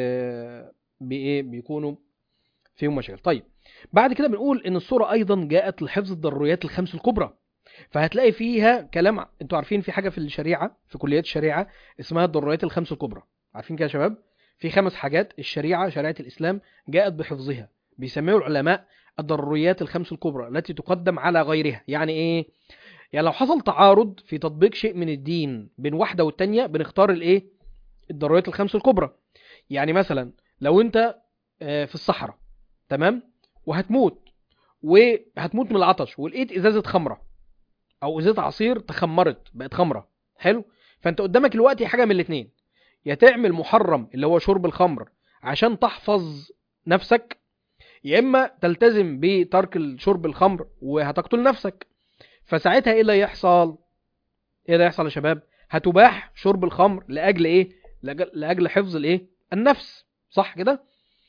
بايه بيكونوا فيهم مشاكل. طيب بعد كده بنقول ان السورة ايضا جاءت لحفظ الضروريات الخمس الكبرى، فهتلاقي فيها كلام. انتوا عارفين في حاجة في الشريعة في كليات الشريعة اسمها الضروريات الخمس الكبرى، عارفين كده يا شباب؟ في خمس حاجات الشريعة شريعة الإسلام جاءت بحفظها، بيسميوا العلماء الضروريات الخمس الكبرى التي تقدم على غيرها. يعني ايه؟ يعني لو حصل تعارض في تطبيق شيء من الدين بين واحدة والتانية بنختار الايه؟ الضروريات الخمس الكبرى. يعني مثلا لو انت في الصحراء تمام وهتموت وهتموت من العطش ولقيت ازازة خمرة او ازازة عصير تخمرت بقت خمرة، حلو، فانت قدامك الوقت حاجة من الاثنين، يا تعمل محرم اللي هو شرب الخمر عشان تحفظ نفسك، يا اما تلتزم بترك شرب الخمر وهتقتل نفسك. فساعتها ايه اللي يحصل؟ ايه اللي يحصل يا شباب؟ هتباح شرب الخمر لاجل ايه؟ لاجل, لأجل حفظ الايه؟ النفس، صح كده؟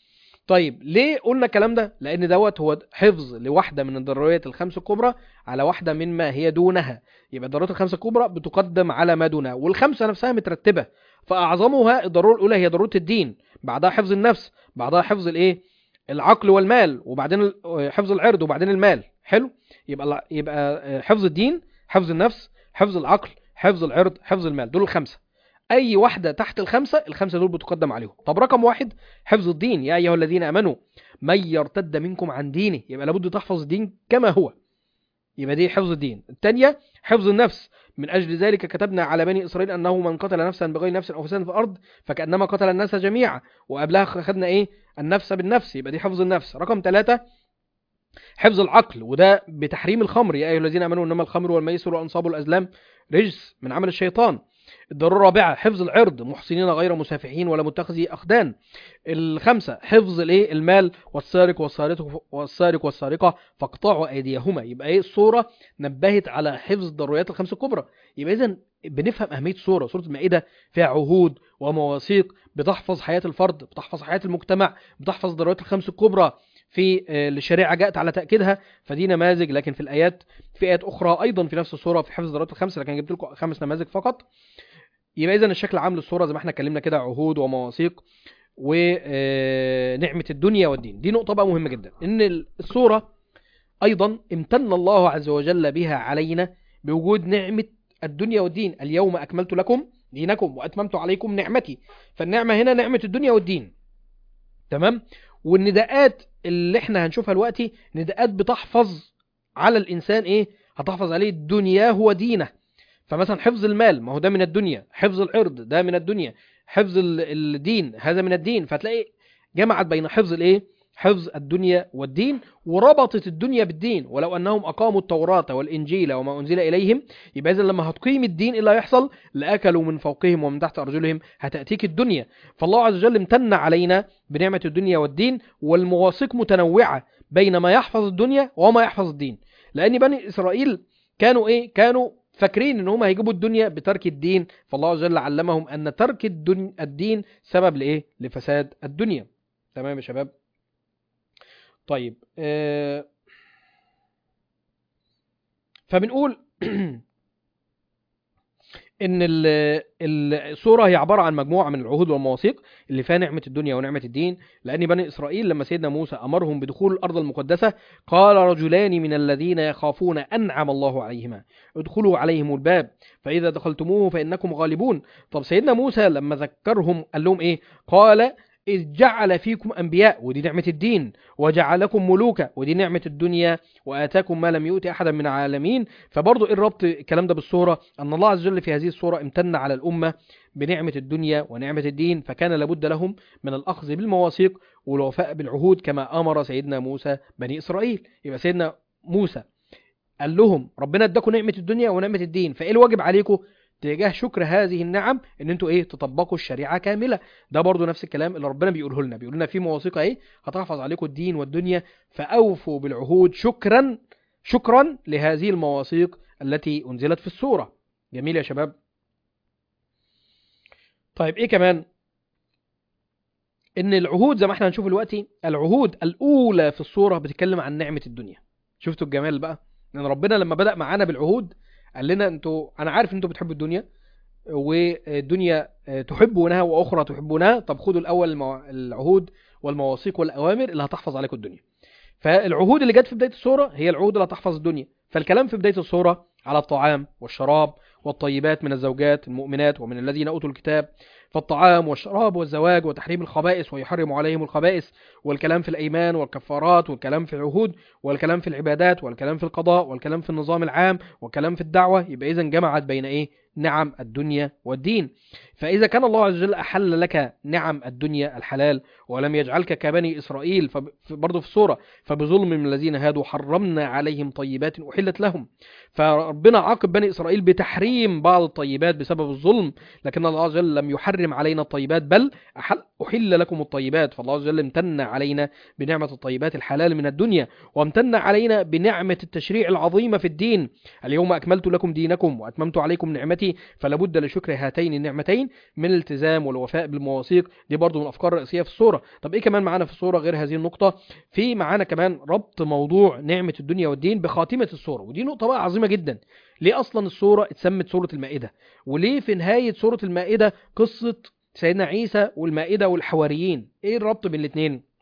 طيب ليه قلنا الكلام ده؟ لان دوت هو حفظ لواحده من الضروريات الخمس الكبرى على واحده من ما هي دونها. يبقى الضروريات الخمس الكبرى بتقدم على ما دونها، والخمسه نفسها مترتبه، فاعظمها الضروره الاولى هي ضروره الدين، بعدها حفظ النفس، بعدها حفظ الايه؟ العقل والمال، وبعدين حفظ العرض، وبعدين المال. حلو؟ يبقى يبقى حفظ الدين، حفظ النفس، حفظ العقل، حفظ العرض، حفظ المال، دول الخمسه. اي واحده تحت الخمسه، الخمسه دول بتقدم عليهم. طب رقم واحد حفظ الدين، يا ايها الذين امنوا من يرتد منكم عن دينه، يبقى لابد تحفظ الدين كما هو، يبقى دي حفظ الدين. الثانيه حفظ النفس، من اجل ذلك كتبنا على بني اسرائيل انه من قتل نفسا بغير نفس او فساد في الارض فكانما قتل الناس جميعا، وقبلها خدنا ايه؟ النفس بالنفس، يبقى دي حفظ النفس. رقم ثلاثة حفظ العقل، وده بتحريم الخمر، يا ايها الذين امنوا انما الخمر والميسر والانصاب والازلام رجس من عمل الشيطان. الضرورة الرابعة حفظ العرض، محسنين غير مسافحين ولا متخذي أخدان. الخمسة حفظ الايه؟ المال، والسارق والسارقة والسارق والسارقة فاقطعوا أيديهما. يبقى ايه؟ السورة نبهت على حفظ الضروريات الخمس الكبرى. يبقى إذن بنفهم أهمية السورة. سورة المائدة فيها عهود ومواثيق بتحفظ حياة الفرد، بتحفظ حياة المجتمع، بتحفظ الضروريات الخمس الكبرى في الشريعة جاءت على تأكيدها، فدي نماذج. لكن في الآيات في آيات أخرى أيضا في نفس السورة في حفظ الضرورات الخمس، لكن جبت لكم خمس نماذج فقط. يبقى إذن الشكل العام للسورة زي ما احنا اتكلمنا كده، عهود ومواثيق ونعمة الدنيا والدين. دي نقطة بقى مهمة جدا، إن السورة أيضا امتن الله عز وجل بها علينا بوجود نعمة الدنيا والدين. اليوم أكملت لكم دينكم وأتممت عليكم نعمتي. فالنعمة هنا نعمة الدنيا والدين، تمام. والنداءات اللي احنا هنشوفها دلوقتي نداءات بتحفظ على الإنسان إيه؟ هتحفظ عليه دنياه ودينه. فمثلا حفظ المال، ما هو ده من الدنيا، حفظ العرض ده من الدنيا، حفظ الدين هذا من الدين. فتلاقي جمعت بين حفظ الايه؟ حفظ الدنيا والدين، وربطت الدنيا بالدين. ولو أنهم أقاموا التوراة والإنجيل وما أنزل إليهم، يبقى إذن لما هتقيم الدين إيه اللي هيحصل؟ لأكلوا من فوقهم ومن تحت أرجلهم، هتأتيك الدنيا. فالله عز وجل امتن علينا بنعمة الدنيا والدين، والمواثيق متنوعة بين ما يحفظ الدنيا وما يحفظ الدين. لأن بني إسرائيل كانوا إيه؟ كانوا فاكرين ان هم هيجيبوا الدنيا بترك الدين، فالله عز وجل علمهم ان ترك الدين, الدين سبب لايه؟ لفساد الدنيا. تمام يا شباب؟ طيب آه فبنقول ان السورة هي عبارة عن مجموعة من العهود والمواثيق اللي فيها نعمة الدنيا ونعمة الدين. لأن بني إسرائيل لما سيدنا موسى أمرهم بدخول الأرض المقدسة، قال رجلان من الذين يخافون أنعم الله عليهما ادخلوا عليهم الباب فإذا دخلتموه فإنكم غالبون. طب سيدنا موسى لما ذكرهم قال لهم إيه؟ قال إذ جعل فيكم أنبياء، ودي نعمة الدين، وجعلكم ملوكا، ودي نعمة الدنيا، وآتاكم ما لم يؤت أحدا من العالمين. فبرضو إيه الربط الكلام ده بالصورة؟ أن الله عز وجل في هذه الصورة امتن على الأمة بنعمة الدنيا ونعمة الدين، فكان لابد لهم من الأخذ بالمواثيق والوفاء بالعهود كما أمر سيدنا موسى بني إسرائيل. يبقى سيدنا موسى قال لهم ربنا اداكم نعمة الدنيا ونعمة الدين، فإيه الواجب عليكم تجاه شكر هذه النعم؟ ان انتوا ايه؟ تطبقوا الشريعه كامله. ده برضو نفس الكلام اللي ربنا بيقوله لنا، بيقول لنا في مواثيق ايه هتحفظ عليكم الدين والدنيا، فاوفوا بالعهود شكرا شكرا لهذه المواثيق التي انزلت في السوره. جميل يا شباب؟ طيب ايه كمان؟ ان العهود زي ما احنا هنشوف دلوقتي، العهود الاولى في السوره بتتكلم عن نعمه الدنيا. شفتوا الجمال بقى؟ ان ربنا لما بدأ معانا بالعهود قال لنا انتوا، انا عارف ان انتوا بتحبوا الدنيا والدنيا تحبونها واخرى تحبونها، طب خدوا الاول العهود والمواثيق والاوامر اللي هتحفظ عليكم الدنيا. فالعهود اللي جت في بدايه السوره هي العهود اللي هتحفظ الدنيا. فالكلام في بدايه السوره على الطعام والشراب والطيبات من الزوجات المؤمنات ومن الذين اوتوا الكتاب، فالطعام والشراب والزواج وتحريم الخبائث ويحرم عليهم الخبائث، والكلام في الايمان والكفارات، والكلام في العهود، والكلام في العبادات، والكلام في القضاء، والكلام في النظام العام، والكلام في الدعوه. يبقى اذا جمعت بين ايه؟ نعم الدنيا والدين. فإذا كان الله عز وجل أحل لك نعم الدنيا الحلال ولم يجعلك كبني إسرائيل برضو في السورة فبظلم من الذين هادوا حرمنا عليهم طيبات أحلت لهم، فربنا عاقب بني إسرائيل بتحريم بعض الطيبات بسبب الظلم، لكن الله عز وجل لم يحرم علينا الطيبات بل أحل, أحل لكم الطيبات. فالله عز وجل امتن علينا بنعمة الطيبات الحلال من الدنيا، وامتن علينا بنعمة التشريع العظيمة في الدين. اليوم أكملت لكم دينكم وأتممت عليكم نعمتي، فلابد لشكر هاتين النعمتين من الالتزام والوفاء بالمواثيق. دي برضو من الأفكار الرئيسية في السورة. طب إيه كمان معانا في السورة غير هذه النقطة؟ في معانا كمان ربط موضوع نعمة الدنيا والدين بخاتمة السورة، ودي نقطة بقى عظيمة جدا. ليه أصلا السورة اتسمت سورة المائدة؟ وليه في نهاية سورة المائدة قصة سيدنا عيسى والمائدة والحواريين؟ إيه الربط بين الاثنين؟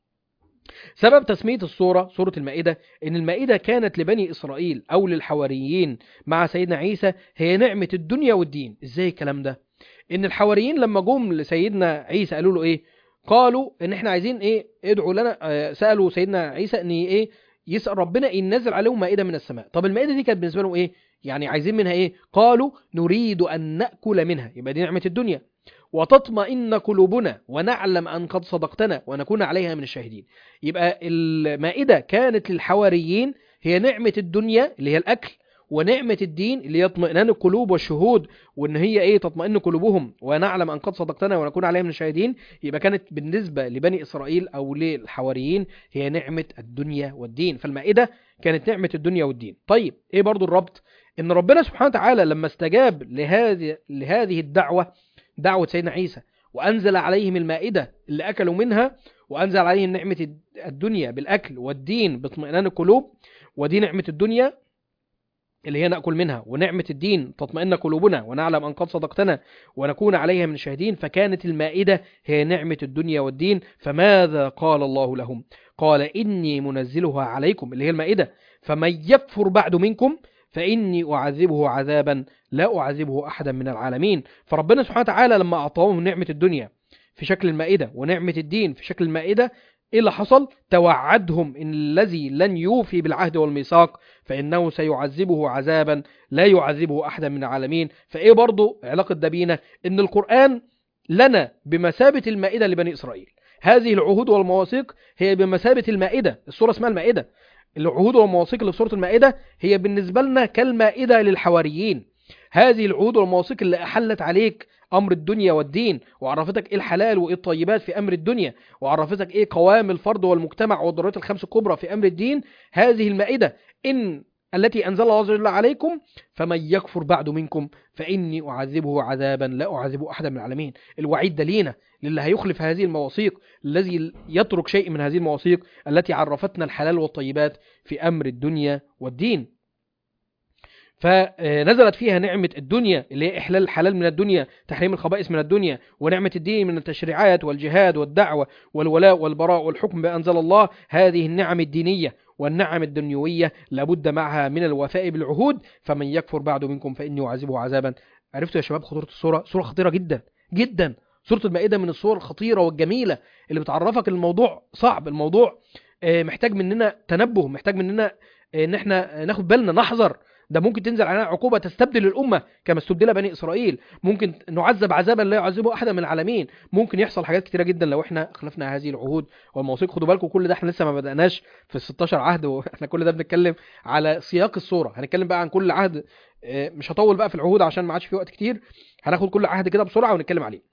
سبب تسمية السورة سورة المائدة إن المائدة كانت لبني إسرائيل أو للحواريين مع سيدنا عيسى هي نعمة الدنيا والدين. إزاي الكلام ده؟ إن الحواريين لما جم لسيدنا عيسى قالوا له إيه؟ قالوا إن إحنا عايزين إيه؟ ادعوا لنا. آه سألوا سيدنا عيسى إن إيه؟ يسأل ربنا إن نزل عليهم مائدة من السماء. طب المائدة دي كانت بالنسبة لهم إيه؟ يعني عايزين منها إيه؟ قالوا نريد أن نأكل منها، يبقى دي نعمة الدنيا، وتطمئن قلوبنا ونعلم أن قد صدقتنا ونكون عليها من الشاهدين. يبقى المائدة كانت للحواريين هي نعمة الدنيا اللي هي الأكل، ونعمة الدين اللي هي اطمئنان القلوب والشهود، وإن هي إيه؟ تطمئن قلوبهم ونعلم أن قد صدقتنا ونكون عليها من الشاهدين. يبقى كانت بالنسبة لبني إسرائيل أو للحواريين هي نعمة الدنيا والدين. فالمائدة كانت نعمة الدنيا والدين. طيب إيه برضو الربط؟ إن ربنا سبحانه وتعالى لما استجاب لهذه لهذه الدعوة، دعوة سيدنا عيسى، وأنزل عليهم المائدة اللي أكلوا منها، وأنزل عليهم نعمة الدنيا بالأكل والدين باطمئنان القلوب، ودي نعمة الدنيا اللي هي نأكل منها، ونعمة الدين تطمئن قلوبنا ونعلم أن قد صدقتنا ونكون عليها من الشاهدين. فكانت المائدة هي نعمة الدنيا والدين. فماذا قال الله لهم؟ قال إني منزلها عليكم، اللي هي المائدة، فمن يكفر بعد منكم فإني أعذبه عذابا لا أعذبه أحدا من العالمين. فربنا سبحانه وتعالى لما أعطاهم نعمة الدنيا في شكل المائدة ونعمة الدين في شكل المائدة، إيه اللي حصل؟ توعدهم إن الذي لن يوفي بالعهد والميثاق فإنه سيعذبه عذابا لا يعذبه أحدا من العالمين. فإيه برضو علاقة ده بينا؟ إن القرآن لنا بمثابة المائدة لبني إسرائيل. هذه العهود والمواثيق هي بمثابة المائدة. السورة اسمها المائدة. العهود والمواثيق اللي في سورة المائدة هي بالنسبة لنا كالمائدة للحواريين. هذه العهود والمواثيق اللي أحلت عليك أمر الدنيا والدين، وعرفتك إيه الحلال وإيه الطيبات في أمر الدنيا، وعرفتك إيه قوام الفرد والمجتمع والضرورات الخمس الكبرى في أمر الدين. هذه المائدة إن التي أنزل الله عز وجل عليكم، فمن يكفر بعد منكم فإني أعذبه عذابا لا أعذبه أحدا من العالمين. الوعيد ده لينا، للي هيخلف هذه المواثيق، الذي يترك شيء من هذه المواثيق التي عرفتنا الحلال والطيبات في أمر الدنيا والدين. فنزلت فيها نعمة الدنيا اللي هي إحلال الحلال من الدنيا، تحريم الخبائث من الدنيا، ونعمة الدين من التشريعات والجهاد والدعوة والولاء والبراء والحكم بأنزل الله. هذه النعم الدينية والنعم الدنيوية لابد معها من الوفاء بالعهود. فمن يكفر بعد منكم فإني أعذبه عذابا. عرفتوا يا شباب خطورة السورة؟ سورة خطيرة جدا جدا. سورة المائدة من السور الخطيرة والجميلة اللي بتعرفك الموضوع صعب، الموضوع محتاج مننا تنبه، محتاج مننا ان احنا ناخد بالنا، نحذر. ده ممكن تنزل علينا عقوبة تستبدل الأمة كما استبدل بني إسرائيل، ممكن نعذب عذابا لا يعذبه أحدا من العالمين، ممكن يحصل حاجات كتيرة جدا لو احنا خلفنا هذه العهود والمواثيق. خدوا بالكم كل ده احنا لسه ما بدأناش في الستاشر عهد، واحنا كل ده بنتكلم على سياق الصورة. هنتكلم بقى عن كل عهد، مش هطول بقى في العهود عشان ما عادش في وقت كتير، هناخد كل عهد كده بسرعة ونتكلم عليه.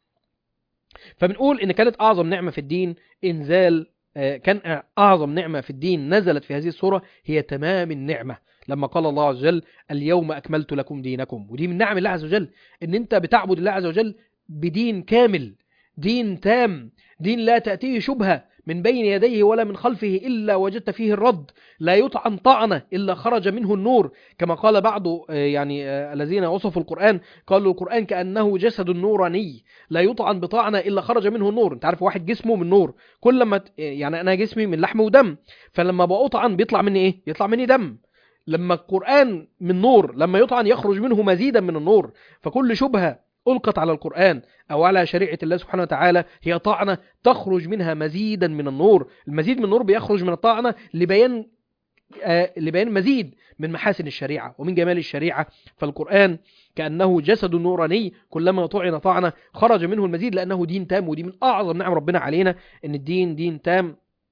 فبنقول إن كانت أعظم نعمة في الدين إنزال كان أعظم نعمة في الدين نزلت في هذه السورة هي تمام النعمة، لما قال الله عز وجل اليوم أكملت لكم دينكم. ودي من نعم الله عز وجل، إن أنت بتعبد الله عز وجل بدين كامل، دين تام، دين لا تأتيه شبهة من بين يديه ولا من خلفه إلا وجدت فيه الرد، لا يطعن طعنة إلا خرج منه النور، كما قال بعض يعني الذين وصفوا القرآن قالوا القرآن كأنه جسد نوراني لا يطعن بطعنة إلا خرج منه النور. انت عارف واحد جسمه من نور، كل ما يعني أنا جسمي من لحم ودم، فلما بأطعن بيطلع مني إيه؟ يطلع مني دم. لما القرآن من نور لما يطعن يخرج منه مزيدا من النور. فكل شبهة ألقت على القرآن أو على شريعة الله سبحانه وتعالى هي طعنة تخرج منها مزيدا من النور. المزيد من النور بيخرج من الطعنة لبيان آه لبيان مزيد من محاسن الشريعة ومن جمال الشريعة. فالقرآن كأنه جسد نوراني كلما طعن طعنة خرج منه المزيد، لأنه دين تام. ودي من أعظم نعم ربنا علينا، إن الدين دين تام.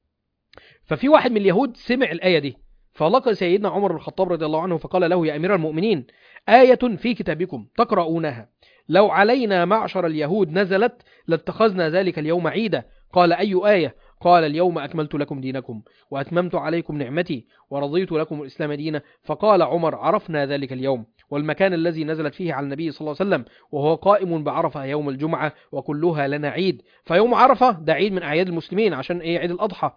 ففي واحد من اليهود سمع الآية دي فلقى سيدنا عمر بن الخطاب رضي الله عنه فقال له يا أمير المؤمنين آية في كتابكم تقرؤونها لو علينا معشر اليهود نزلت لاتخذنا ذلك اليوم عيدا. قال أي آية؟ قال اليوم أكملت لكم دينكم وأتممت عليكم نعمتي ورضيت لكم الإسلام دينا. فقال عمر عرفنا ذلك اليوم والمكان الذي نزلت فيه على النبي صلى الله عليه وسلم وهو قائم بعرفة يوم الجمعة وكلها لنا عيد. فيوم عرفة ده عيد من أعياد المسلمين عشان إيه؟ عيد الأضحى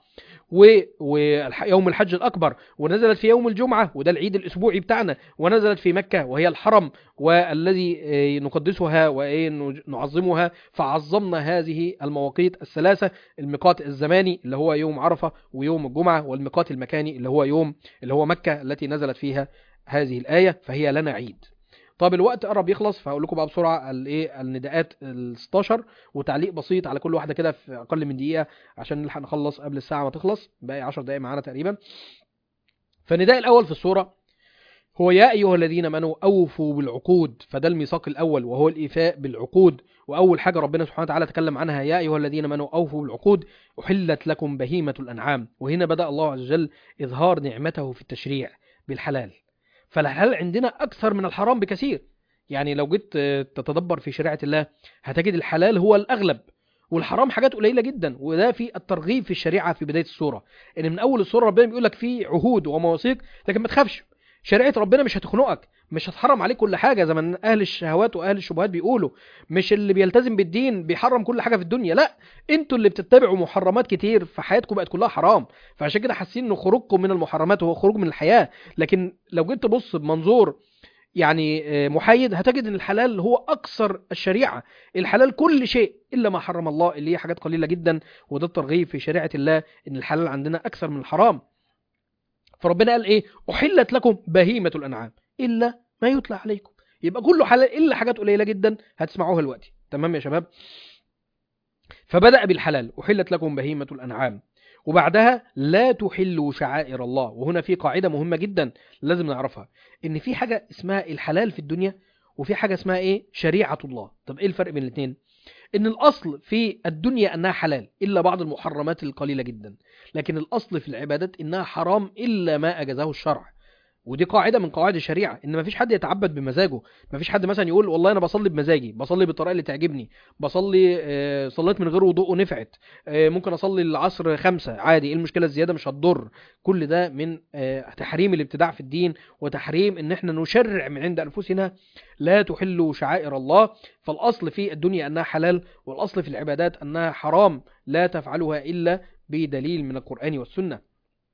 ويوم الحج الأكبر، ونزلت في يوم الجمعة وده العيد الأسبوعي بتاعنا، ونزلت في مكة وهي الحرم والذي نقدسها ونعظمها. فعظمنا هذه المواقيت الثلاثة، الميقات الزماني اللي هو يوم عرفة ويوم الجمعة، والميقات المكاني اللي هو يوم اللي هو مكة التي نزلت فيها هذه الآية، فهي لنا عيد. طب الوقت قرب يخلص، فهقول لكم بقى بسرعه الايه النداءات ال ستاشر وتعليق بسيط على كل واحده كده في اقل من دقيقه عشان نلحق نخلص قبل الساعه ما تخلص، باقي عشر دقائق معانا تقريبا. فالنداء الاول في السوره هو يا ايها الذين امنوا اوفوا بالعقود، فده الميثاق الاول وهو الايفاء بالعقود. واول حاجه ربنا سبحانه وتعالى تكلم عنها يا ايها الذين امنوا اوفوا بالعقود احلت لكم بهيمه الانعام. وهنا بدا الله عز وجل اظهار نعمته في التشريع بالحلال. فالحلال عندنا أكثر من الحرام بكثير. يعني لو جيت تتدبر في شريعة الله هتجد الحلال هو الأغلب والحرام حاجات قليلة جدا. وده في الترغيب في الشريعة في بداية السورة، إن من أول السورة ربنا بيقول لك في عهود ومواثيق، لكن ما تخافش شريعة ربنا مش هتخنقك، مش هتحرم عليك كل حاجة زي ما اهل الشهوات واهل الشبهات بيقولوا. مش اللي بيلتزم بالدين بيحرم كل حاجة في الدنيا، لا، انتوا اللي بتتبعوا محرمات كتير فحياتكم بقت كلها حرام، فعشان كده حاسين ان خروجكم من المحرمات هو خروج من الحياة. لكن لو جيت تبص بمنظور يعني محايد هتجد ان الحلال هو اكثر الشريعة. الحلال كل شيء الا ما حرم الله، اللي هي حاجات قليلة جدا، وده الترغيب في شريعة الله ان الحلال عندنا اكثر من الحرام. فربنا قال ايه؟ احلت لكم بهيمة الانعام الا ما يتلى عليكم. يبقى كله حلال الا حاجات قليلة جدا هتسمعوها دلوقتي. تمام يا شباب؟ فبدأ بالحلال، احلت لكم بهيمة الانعام، وبعدها لا تحلوا شعائر الله. وهنا في قاعدة مهمة جدا لازم نعرفها، ان في حاجة اسمها الحلال في الدنيا وفي حاجة اسمها ايه؟ شريعة الله. طب ايه الفرق بين الاثنين؟ ان الاصل في الدنيا انها حلال الا بعض المحرمات القليلة جدا، لكن الاصل في العبادات انها حرام الا ما اجازه الشرع. ودي قاعدة من قواعد الشريعة، ان مفيش حد يتعبد بمزاجه. مفيش حد مثلا يقول والله انا بصلي بمزاجي، بصلي بالطريقة اللي تعجبني، بصلي آه، صليت من غير وضوء ونفعت، آه، ممكن اصلي العصر خمسة عادي، ايه المشكلة؟ الزيادة مش هتضر. كل ده من آه، تحريم الابتداع في الدين، وتحريم ان احنا نشرع من عند انفسنا. لا تحلوا شعائر الله. فالاصل في الدنيا انها حلال، والاصل في العبادات انها حرام لا تفعلها الا بدليل من القرآن والسنة.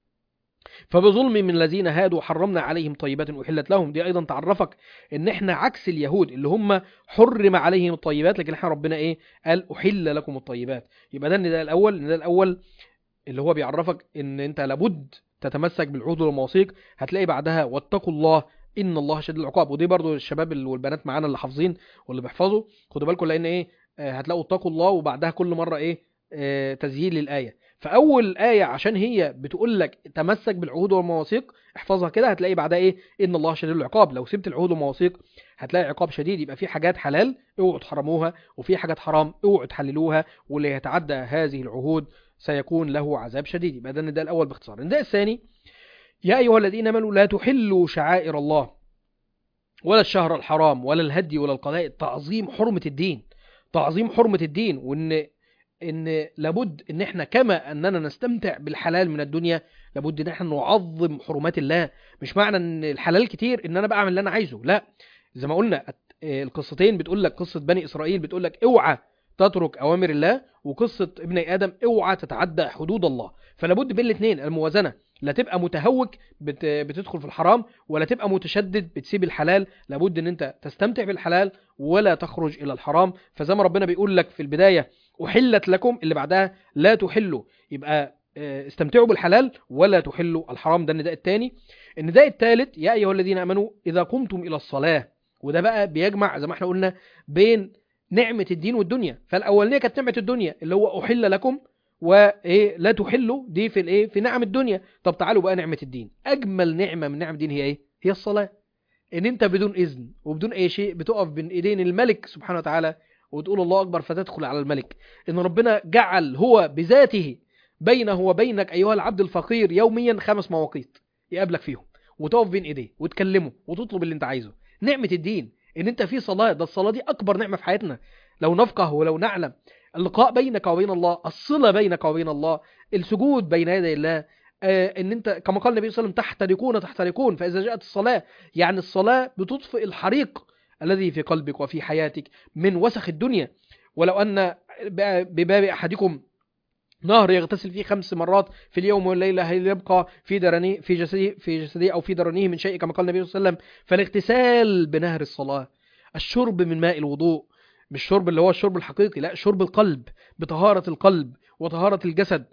فبظلم من الذين هادوا حرمنا عليهم طيبات أحلت لهم. دي أيضا تعرفك إن إحنا عكس اليهود اللي هم حرم عليهم الطيبات، لكن إحنا ربنا إيه؟ قال أحل لكم الطيبات. يبقى ده النداء الأول. النداء الأول اللي هو بيعرفك إن أنت لابد تتمسك بالعهود والمواثيق. هتلاقي بعدها واتقوا الله إن الله شديد العقاب. ودي برضو الشباب والبنات معانا اللي حافظين واللي بيحفظوا خدوا بالكم، لأن إيه؟ آه، هتلاقوا اتقوا الله وبعدها كل مرة إيه؟ آه، تسهيل للآية. فاول ايه عشان هي بتقول لك تمسك بالعهود والمواثيق احفظها كده، هتلاقي بعدها ايه؟ ان الله شديد العقاب. لو سبت العهود والمواثيق هتلاقي عقاب شديد. يبقى في حاجات حلال اوعوا تحرموها، وفي حاجات حرام اوعوا تحللوها، واللي يتعدى هذه العهود سيكون له عذاب شديد. يبقى ده النداء الاول باختصار. النداء الثاني يا ايها الذين امنوا لا تحلوا شعائر الله ولا الشهر الحرام ولا الهدي ولا القلائد. تعظيم حرمة الدين، تعظيم حرمة الدين. وان ان لابد ان احنا كما اننا نستمتع بالحلال من الدنيا لابد ان احنا نعظم حرمات الله. مش معنى ان الحلال كتير ان انا بعمل اللي انا عايزه، لا. زي ما قلنا القصتين بتقول لك، قصة بني اسرائيل بتقول لك اوعى تترك اوامر الله، وقصة ابن ادم اوعى تتعدى حدود الله. فلابد بين الاثنين الموازنة، لا تبقى متهوك بت... بتدخل في الحرام، ولا تبقى متشدد بتسيب الحلال. لابد ان انت تستمتع بالحلال ولا تخرج الى الحرام. فزي ما ربنا بيقول لك في البداية أحلت لكم، اللي بعدها لا تحلوا. يبقى استمتعوا بالحلال ولا تحلوا الحرام. ده النداء الثاني. النداء الثالث يا أيها الذين آمنوا إذا قمتم إلى الصلاة. وده بقى بيجمع زي ما احنا قلنا بين نعمة الدين والدنيا. فالأولانية كانت نعمة الدنيا اللي هو أحل لكم، وإيه لا تحلوا دي في الإيه؟ في نعم الدنيا. طب تعالوا بقى نعمة الدين. أجمل نعمة من نعم الدين هي إيه؟ هي الصلاة. إن أنت بدون إذن وبدون أي شيء بتقف بين إيدين الملك سبحانه وتعالى وتقول الله أكبر فتدخل على الملك. إن ربنا جعل هو بذاته بينه وبينك أيها العبد الفقير يوميا خمس مواقيت يقابلك فيهم وتقف بين إيديه وتكلمه وتطلب اللي أنت عايزه. نعمة الدين إن أنت في صلاة. ده الصلاة دي أكبر نعمة في حياتنا. لو نفقه ولو نعلم اللقاء بينك وبين الله، الصلة بينك وبين الله، السجود بين يدي الله. آه ان انت كما قال النبي صلى الله عليه وسلم تحترقون تحترقون فاذا جاءت الصلاه. يعني الصلاه بتطفئ الحريق الذي في قلبك وفي حياتك من وسخ الدنيا. ولو ان بباب احدكم نهر يغتسل فيه خمس مرات في اليوم والليله هل يبقى في درني في جسدي في جسدي او في درنيه من شيء كما قال النبي صلى الله عليه وسلم. فالاغتسال بنهر الصلاه، الشرب من ماء الوضوء، مش شرب اللي هو الشرب الحقيقي، لا، شرب القلب بطهاره القلب وطهاره الجسد،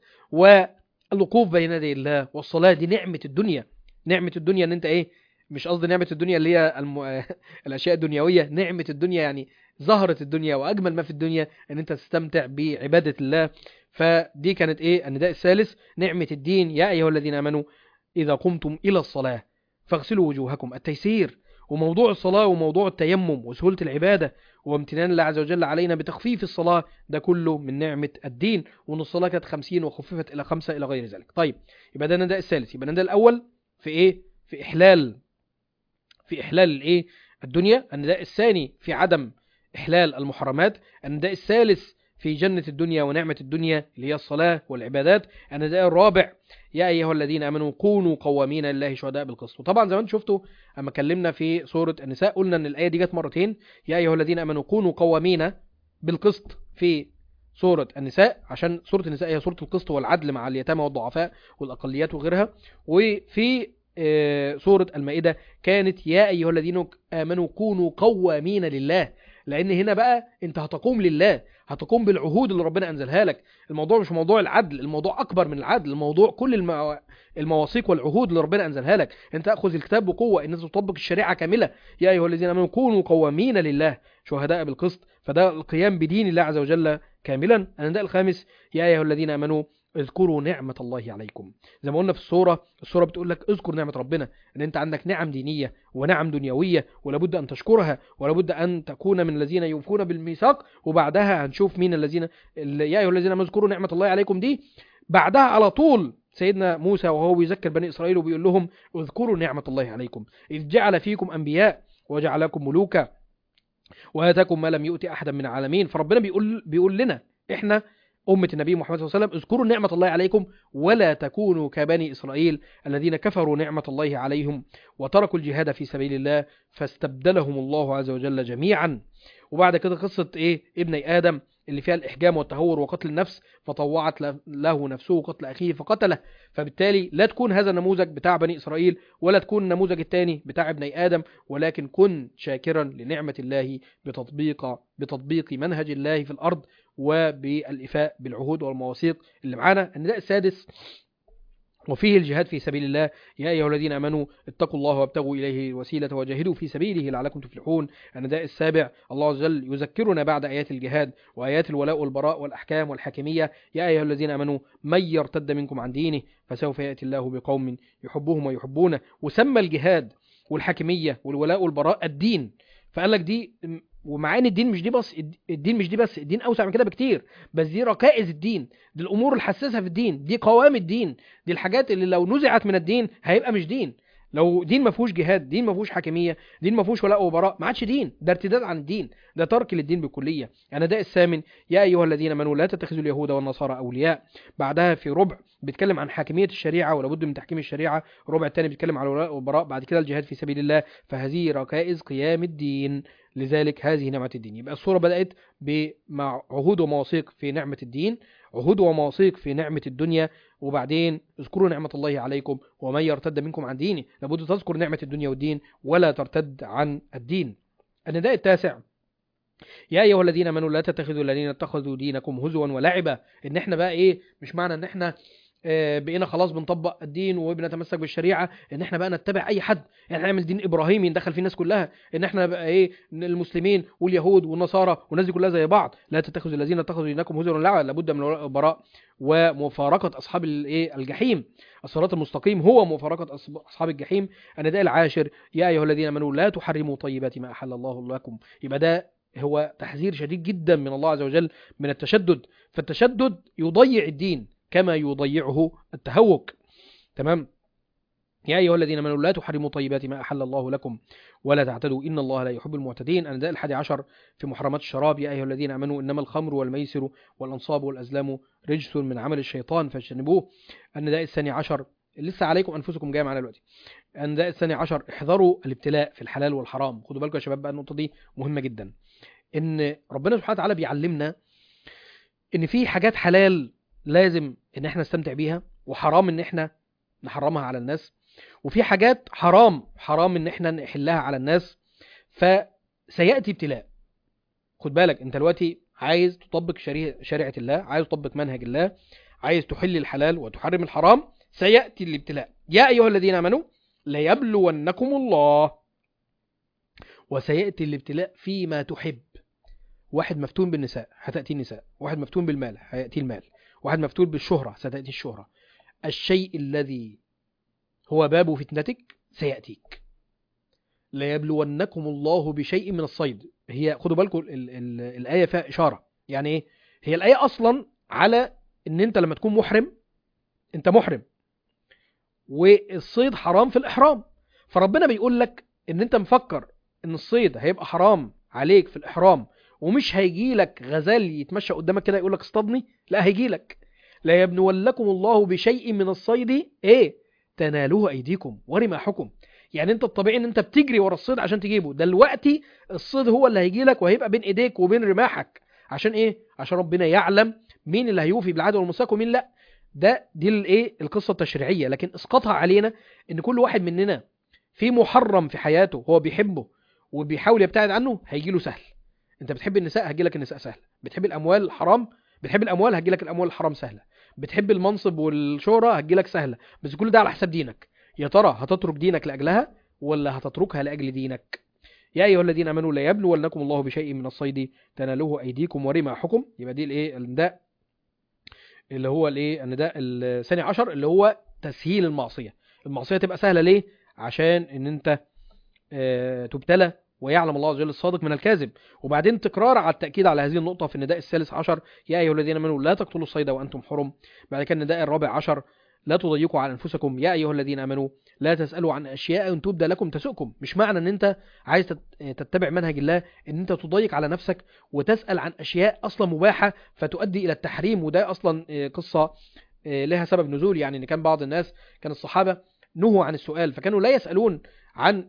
والوقوف بين يدي الله. والصلاه دي نعمه الدنيا. نعمه الدنيا ان انت ايه؟ مش قصدي نعمه الدنيا اللي هي الم... الاشياء الدنيويه. نعمه الدنيا يعني زهره الدنيا واجمل ما في الدنيا ان انت تستمتع بعباده الله. فدي كانت ايه؟ النداء الثالث، نعمة الدين. يا ايها الذين امنوا اذا قمتم الى الصلاة فاغسلوا وجوهكم. التيسير وموضوع الصلاة وموضوع التيمم وسهولة العبادة وامتنان الله عز وجل علينا بتخفيف الصلاة، ده كله من نعمة الدين. وان الصلاة كانت خمسين وخففت الى خمسة الى غير ذلك. طيب يبقى ده النداء الثالث. يبقى النداء الاول في ايه؟ في احلال في احلال الايه؟ الدنيا. النداء الثاني في عدم احلال المحرمات. النداء الثالث في جنة الدنيا ونعمة الدنيا اللي هي الصلاة والعبادات. النداء الرابع يا أيها الذين آمنوا كونوا قوامين لله شهداء بالقسط. وطبعا زي ما انتم شفتوا اما اتكلمنا في سورة النساء قلنا ان الآية دي جت مرتين، يا أيها الذين آمنوا كونوا قوامين بالقسط في سورة النساء، عشان سورة النساء هي سورة القسط والعدل مع اليتامى والضعفاء والأقليات وغيرها. وفي سورة المائدة كانت يا أيها الذين آمنوا كونوا قوامين لله، لأن هنا بقى أنت هتقوم لله، هتقوم بالعهود اللي ربنا أنزلها لك. الموضوع مش موضوع العدل، الموضوع أكبر من العدل، الموضوع كل المو... المواثيق والعهود اللي ربنا أنزلها لك. أنت أخذ الكتاب بقوة، أن تطبق الشريعة كاملة. يا أيها الذين آمنوا كونوا قوامين لله شهداء بالقسط، فده القيام بدين الله عز وجل كاملا. النداء الخامس يا أيها الذين آمنوا اذكروا نعمة الله عليكم. زي ما قلنا في السورة، السورة بتقول لك اذكر نعمة ربنا، ان انت عندك نعم دينية ونعم دنيوية ولابد ان تشكرها، ولابد ان تكون من الذين يوفون بالميثاق. وبعدها هنشوف مين الذين يا ايها الذين امنوا اذكروا نعمة الله عليكم دي. بعدها على طول سيدنا موسى وهو بيذكر بني اسرائيل وبيقول لهم اذكروا نعمة الله عليكم اذ جعل فيكم انبياء وجعلكم ملوكا وآتاكم ما لم يؤت احدا من العالمين. فربنا بيقول بيقول لنا احنا أمة النبي محمد صلى الله عليه وسلم اذكروا نعمة الله عليكم ولا تكونوا كبني إسرائيل الذين كفروا نعمة الله عليهم وتركوا الجهاد في سبيل الله فاستبدلهم الله عز وجل جميعا. وبعد كده قصة إيه ابني آدم اللي فيها الإحجام والتهور وقتل النفس، فطوعت له نفسه قتل أخيه فقتله. فبالتالي لا تكون هذا النموذج بتاع بني إسرائيل ولا تكون النموذج الثاني بتاع ابني آدم، ولكن كن شاكرا لنعمة الله بتطبيق بتطبيق منهج الله في الأرض وبالإفاء بالعهود والمواثيق اللي معانا. النداء السادس وفيه الجهاد في سبيل الله يا أيها الذين آمنوا اتقوا الله وابتغوا إليه الوسيلة وجاهدوا في سبيله لعلكم تفلحون. النداء السابع الله عز وجل يذكرنا بعد آيات الجهاد وآيات الولاء والبراء والأحكام والحاكمية يا أيها الذين آمنوا من يرتد منكم عن دينه فسوف يأتي الله بقوم يحبهم ويحبونه. وسمى الجهاد والحاكمية والولاء والبراء الدين، فقال لك دي ومع ان الدين مش دي بس الدين مش دي بس الدين اوسع من كده بكتير، بس دي ركائز الدين، دي الامور الحساسه في الدين، دي قوام الدين، دي الحاجات اللي لو نزعت من الدين هيبقى مش دين. لو دين ما فيهوش جهاد، دين ما فيهوش حاكميه، دين ما فيهوش ولاء وبراء، ما عادش دين، ده ارتداد عن الدين، ده ترك للدين بالكليه. النداء الثامن يا ايها الذين امنوا لا تتخذوا اليهود والنصارى اولياء. بعدها في ربع بيتكلم عن حاكميه الشريعه ولابد من تحكيم الشريعه، الربع الثاني بيتكلم عن الولاء والبراء، بعد كده الجهاد في سبيل الله، فهذه ركائز قيام الدين، لذلك هذه نعمة الدين. يبقى الصورة بدأت بمع عهود ومواثيق في نعمة الدين، عهود ومواثيق في نعمة الدنيا، وبعدين اذكروا نعمة الله عليكم ومن يرتد منكم عن دينه. لابد تذكر نعمة الدنيا والدين ولا ترتد عن الدين. النداء التاسع يا ايها الذين امنوا لا تتخذوا الذين اتخذوا دينكم هزوا ولعبا. ان احنا بقى ايه، مش معنى ان احنا بقينا خلاص بنطبق الدين وبنتمسك بالشريعه ان احنا بقى نتبع اي حد، يعني نعمل دين ابراهيمي ندخل فيه الناس كلها، ان احنا بقى ايه المسلمين واليهود والنصارى والناس دي كلها زي بعض. لا تتخذوا الذين اتخذوا دينكم هزوا ولعبا، لابد من الولاء والبراء ومفارقه اصحاب الايه الجحيم. الصراط المستقيم هو مفارقه اصحاب الجحيم. النداء العاشر يا ايها الذين امنوا لا تحرموا طيبات ما احل الله لكم. يبقى ده هو تحذير شديد جدا من الله عز وجل من التشدد، فالتشدد يضيع الدين كما يضيعه التهوك. تمام. يا أيها الذين آمنوا لا تحرموا طيبات ما أحل الله لكم ولا تعتدوا إن الله لا يحب المعتدين. النداء الحادي عشر في محرمات الشراب يا أيها الذين آمنوا إنما الخمر والميسر والأنصاب والأزلام رجس من عمل الشيطان فاجتنبوه. النداء الثاني عشر لسه عليكم أنفسكم جاي معنا دلوقتي. النداء الثاني عشر احذروا الابتلاء في الحلال والحرام. خدوا بالكم يا شباب بقى، النقطة دي مهمة جدا، إن ربنا سبحانه وتعالى بيعلمنا إن في حاجات حلال لازم ان احنا نستمتع بيها وحرام ان احنا نحرمها على الناس، وفي حاجات حرام حرام ان احنا نحلها على الناس، فسيأتي ابتلاء. خد بالك انت دلوقتي عايز تطبق شريعة الله، عايز تطبق منهج الله، عايز تحل الحلال وتحرم الحرام، سيأتي الابتلاء. يا ايها الذين امنوا ليبلونكم الله، وسيأتي الابتلاء فيما تحب. واحد مفتون بالنساء هتأتي النساء، واحد مفتون بالمال هيأتي المال، واحد مفتون بالشهرة ستأتي الشهرة. الشيء الذي هو باب فتنتك سيأتيك. ليبلونكم الله بشيء من الصيد. هي خدوا بالكم ال ال الآية فيها إشارة، يعني إيه؟ هي الآية أصلا على إن أنت لما تكون محرم، أنت محرم والصيد حرام في الإحرام، فربنا بيقول لك إن أنت مفكر إن الصيد هيبقى حرام عليك في الإحرام ومش هيجي لك غزال يتمشى قدامك كده يقول لك اصطادني، لا هيجي لك. لا يبلونكم الله بشيء من الصيد ايه تنالوه ايديكم ورماحكم. يعني انت الطبيعي ان انت بتجري ورا الصيد عشان تجيبه، دلوقتي الصيد هو اللي هيجي لك وهيبقى بين ايديك وبين رماحك. عشان ايه؟ عشان ربنا يعلم مين اللي هيوفي بالعهد والميثاق ومين لا. ده دي الايه القصه التشريعيه. لكن اسقطها علينا ان كل واحد مننا في محرم في حياته هو بيحبه وبيحاول يبتعد عنه هيجي له سهل. انت بتحب النساء هتجي لك النساء سهله، بتحب الاموال الحرام، بتحب الاموال هتجي لك الاموال الحرام سهله، بتحب المنصب والشهره هتجي لك سهله، بس كل ده على حساب دينك. يا ترى هتترك دينك لاجلها ولا هتتركها لاجل دينك؟ يا ايها الذين امنوا لا يبلونكم الله بشيء من الصيد تنالوه ايديكم ورماحكم. يبقى دي الايه النداء اللي هو الايه النداء الثاني عشر اللي هو تسهيل المعصيه. المعصيه تبقى سهله ليه؟ عشان ان انت آه، تبتلى ويعلم الله عز وجل الصادق من الكاذب. وبعدين تكرار على التأكيد على هذه النقطة في النداء الثالث عشر يا أيها الذين آمنوا لا تقتلوا الصيد وأنتم حرم. بعد كده النداء الرابع عشر لا تضيقوا على أنفسكم يا أيها الذين آمنوا لا تسألوا عن أشياء إن تبدى لكم تسؤكم. مش معنى أن أنت عايز تتبع منهج الله أن أنت تضيق على نفسك وتسأل عن أشياء أصلا مباحة فتؤدي إلى التحريم. وده أصلا قصة لها سبب نزول، يعني أن كان بعض الناس كان الصحابة نهوا عن السؤال فكانوا لا يسألون عن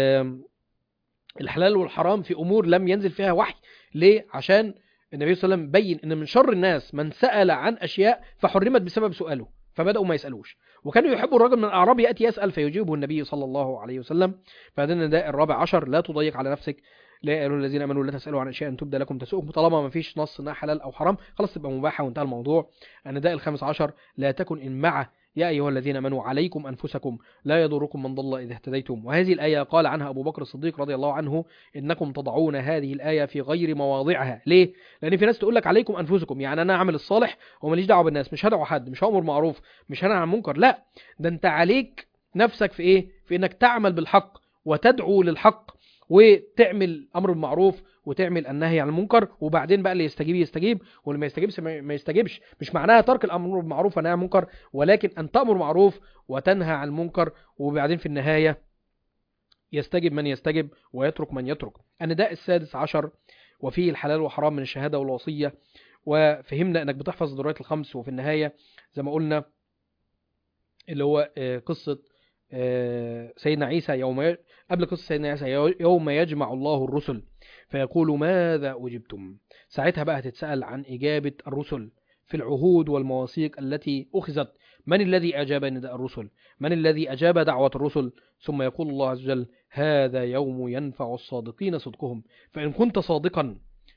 الحلال والحرام في أمور لم ينزل فيها وحي. ليه؟ عشان النبي صلى الله عليه وسلم بين أن من شر الناس من سأل عن أشياء فحرمت بسبب سؤاله فبدأوا ما يسألوش. وكانوا يحبوا الرجل من الأعراب يأتي يسأل فيجيبه النبي صلى الله عليه وسلم. فهذا النداء الرابع عشر لا تضيق على نفسك لا يا أيها الذين آمنوا لا تسألوا عن أشياء أن تبدى لكم تسؤكم. طالما ما فيش نص انها حلال أو حرام خلاص تبقى مباحة وانتهى الموضوع. النداء الخامس عشر لا تكن إن مع يا أيها الذين آمنوا عليكم أنفسكم لا يضركم من ضل إذا اهتديتم. وهذه الآية قال عنها أبو بكر الصديق رضي الله عنه إنكم تضعون هذه الآية في غير مواضعها. ليه؟ لأن في ناس تقول لك عليكم أنفسكم، يعني أنا أعمل الصالح وماليش دعوة بالناس، مش هدعو حد، مش هأمر معروف، مش هنهى عن منكر. لا، ده أنت عليك نفسك في إيه؟ في إنك تعمل بالحق وتدعو للحق وتعمل أمر بالمعروف وتعمل النهي عن المنكر. وبعدين بقى اللي يستجيب يستجيب واللي ما يستجيبش ما يستجيبش. مش معناها ترك الأمر بالمعروف والنهي عن المنكر، ولكن أن تأمر معروف وتنهى عن المنكر وبعدين في النهاية يستجب من يستجب ويترك من يترك. النداء السادس عشر وفيه الحلال والحرام من الشهادة والوصية. وفهمنا أنك بتحفظ الضرورات الخمس. وفي النهاية زي ما قلنا اللي هو قصة سيدنا عيسى يوم قبل قصة سيدنا عيسى يوم يجمع الله الرسل فيقول ماذا أجبتم. ساعتها بقى هتتسأل عن إجابة الرسل في العهود والمواثيق التي أخذت. من الذي أجاب نداء الرسل؟ من الذي أجاب دعوة الرسل؟ ثم يقول الله عز وجل هذا يوم ينفع الصادقين صدقهم. فإن كنت صادقا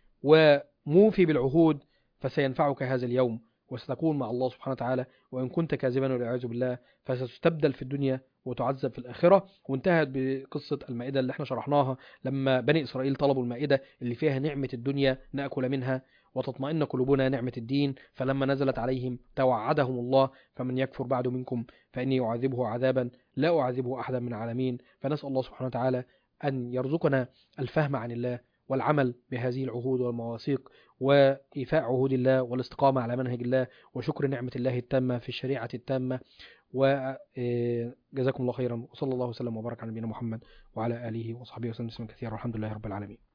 وموفي بالعهود فسينفعك هذا اليوم وستكون مع الله سبحانه وتعالى. وإن كنت كاذبا والعياذ بالله فستستبدل في الدنيا وتعذب في الآخرة. وانتهت بقصة المائدة اللي احنا شرحناها لما بني إسرائيل طلبوا المائدة اللي فيها نعمة الدنيا نأكل منها وتطمئن قلوبنا نعمة الدين. فلما نزلت عليهم توعدهم الله فمن يكفر بعد منكم فإني أعذبه عذابا لا أعذبه أحدا من العالمين. فنسأل الله سبحانه وتعالى أن يرزقنا الفهم عن الله والعمل بهذه العهود والمواثيق وإيفاء عهود الله والاستقامة على منهج الله وشكر نعمة الله التامة في الشريعة التامة. وجزاكم الله خيرا وصلى الله وسلم وبارك على نبينا محمد وعلى آله وصحبه وسلم كثيرا والحمد لله رب العالمين.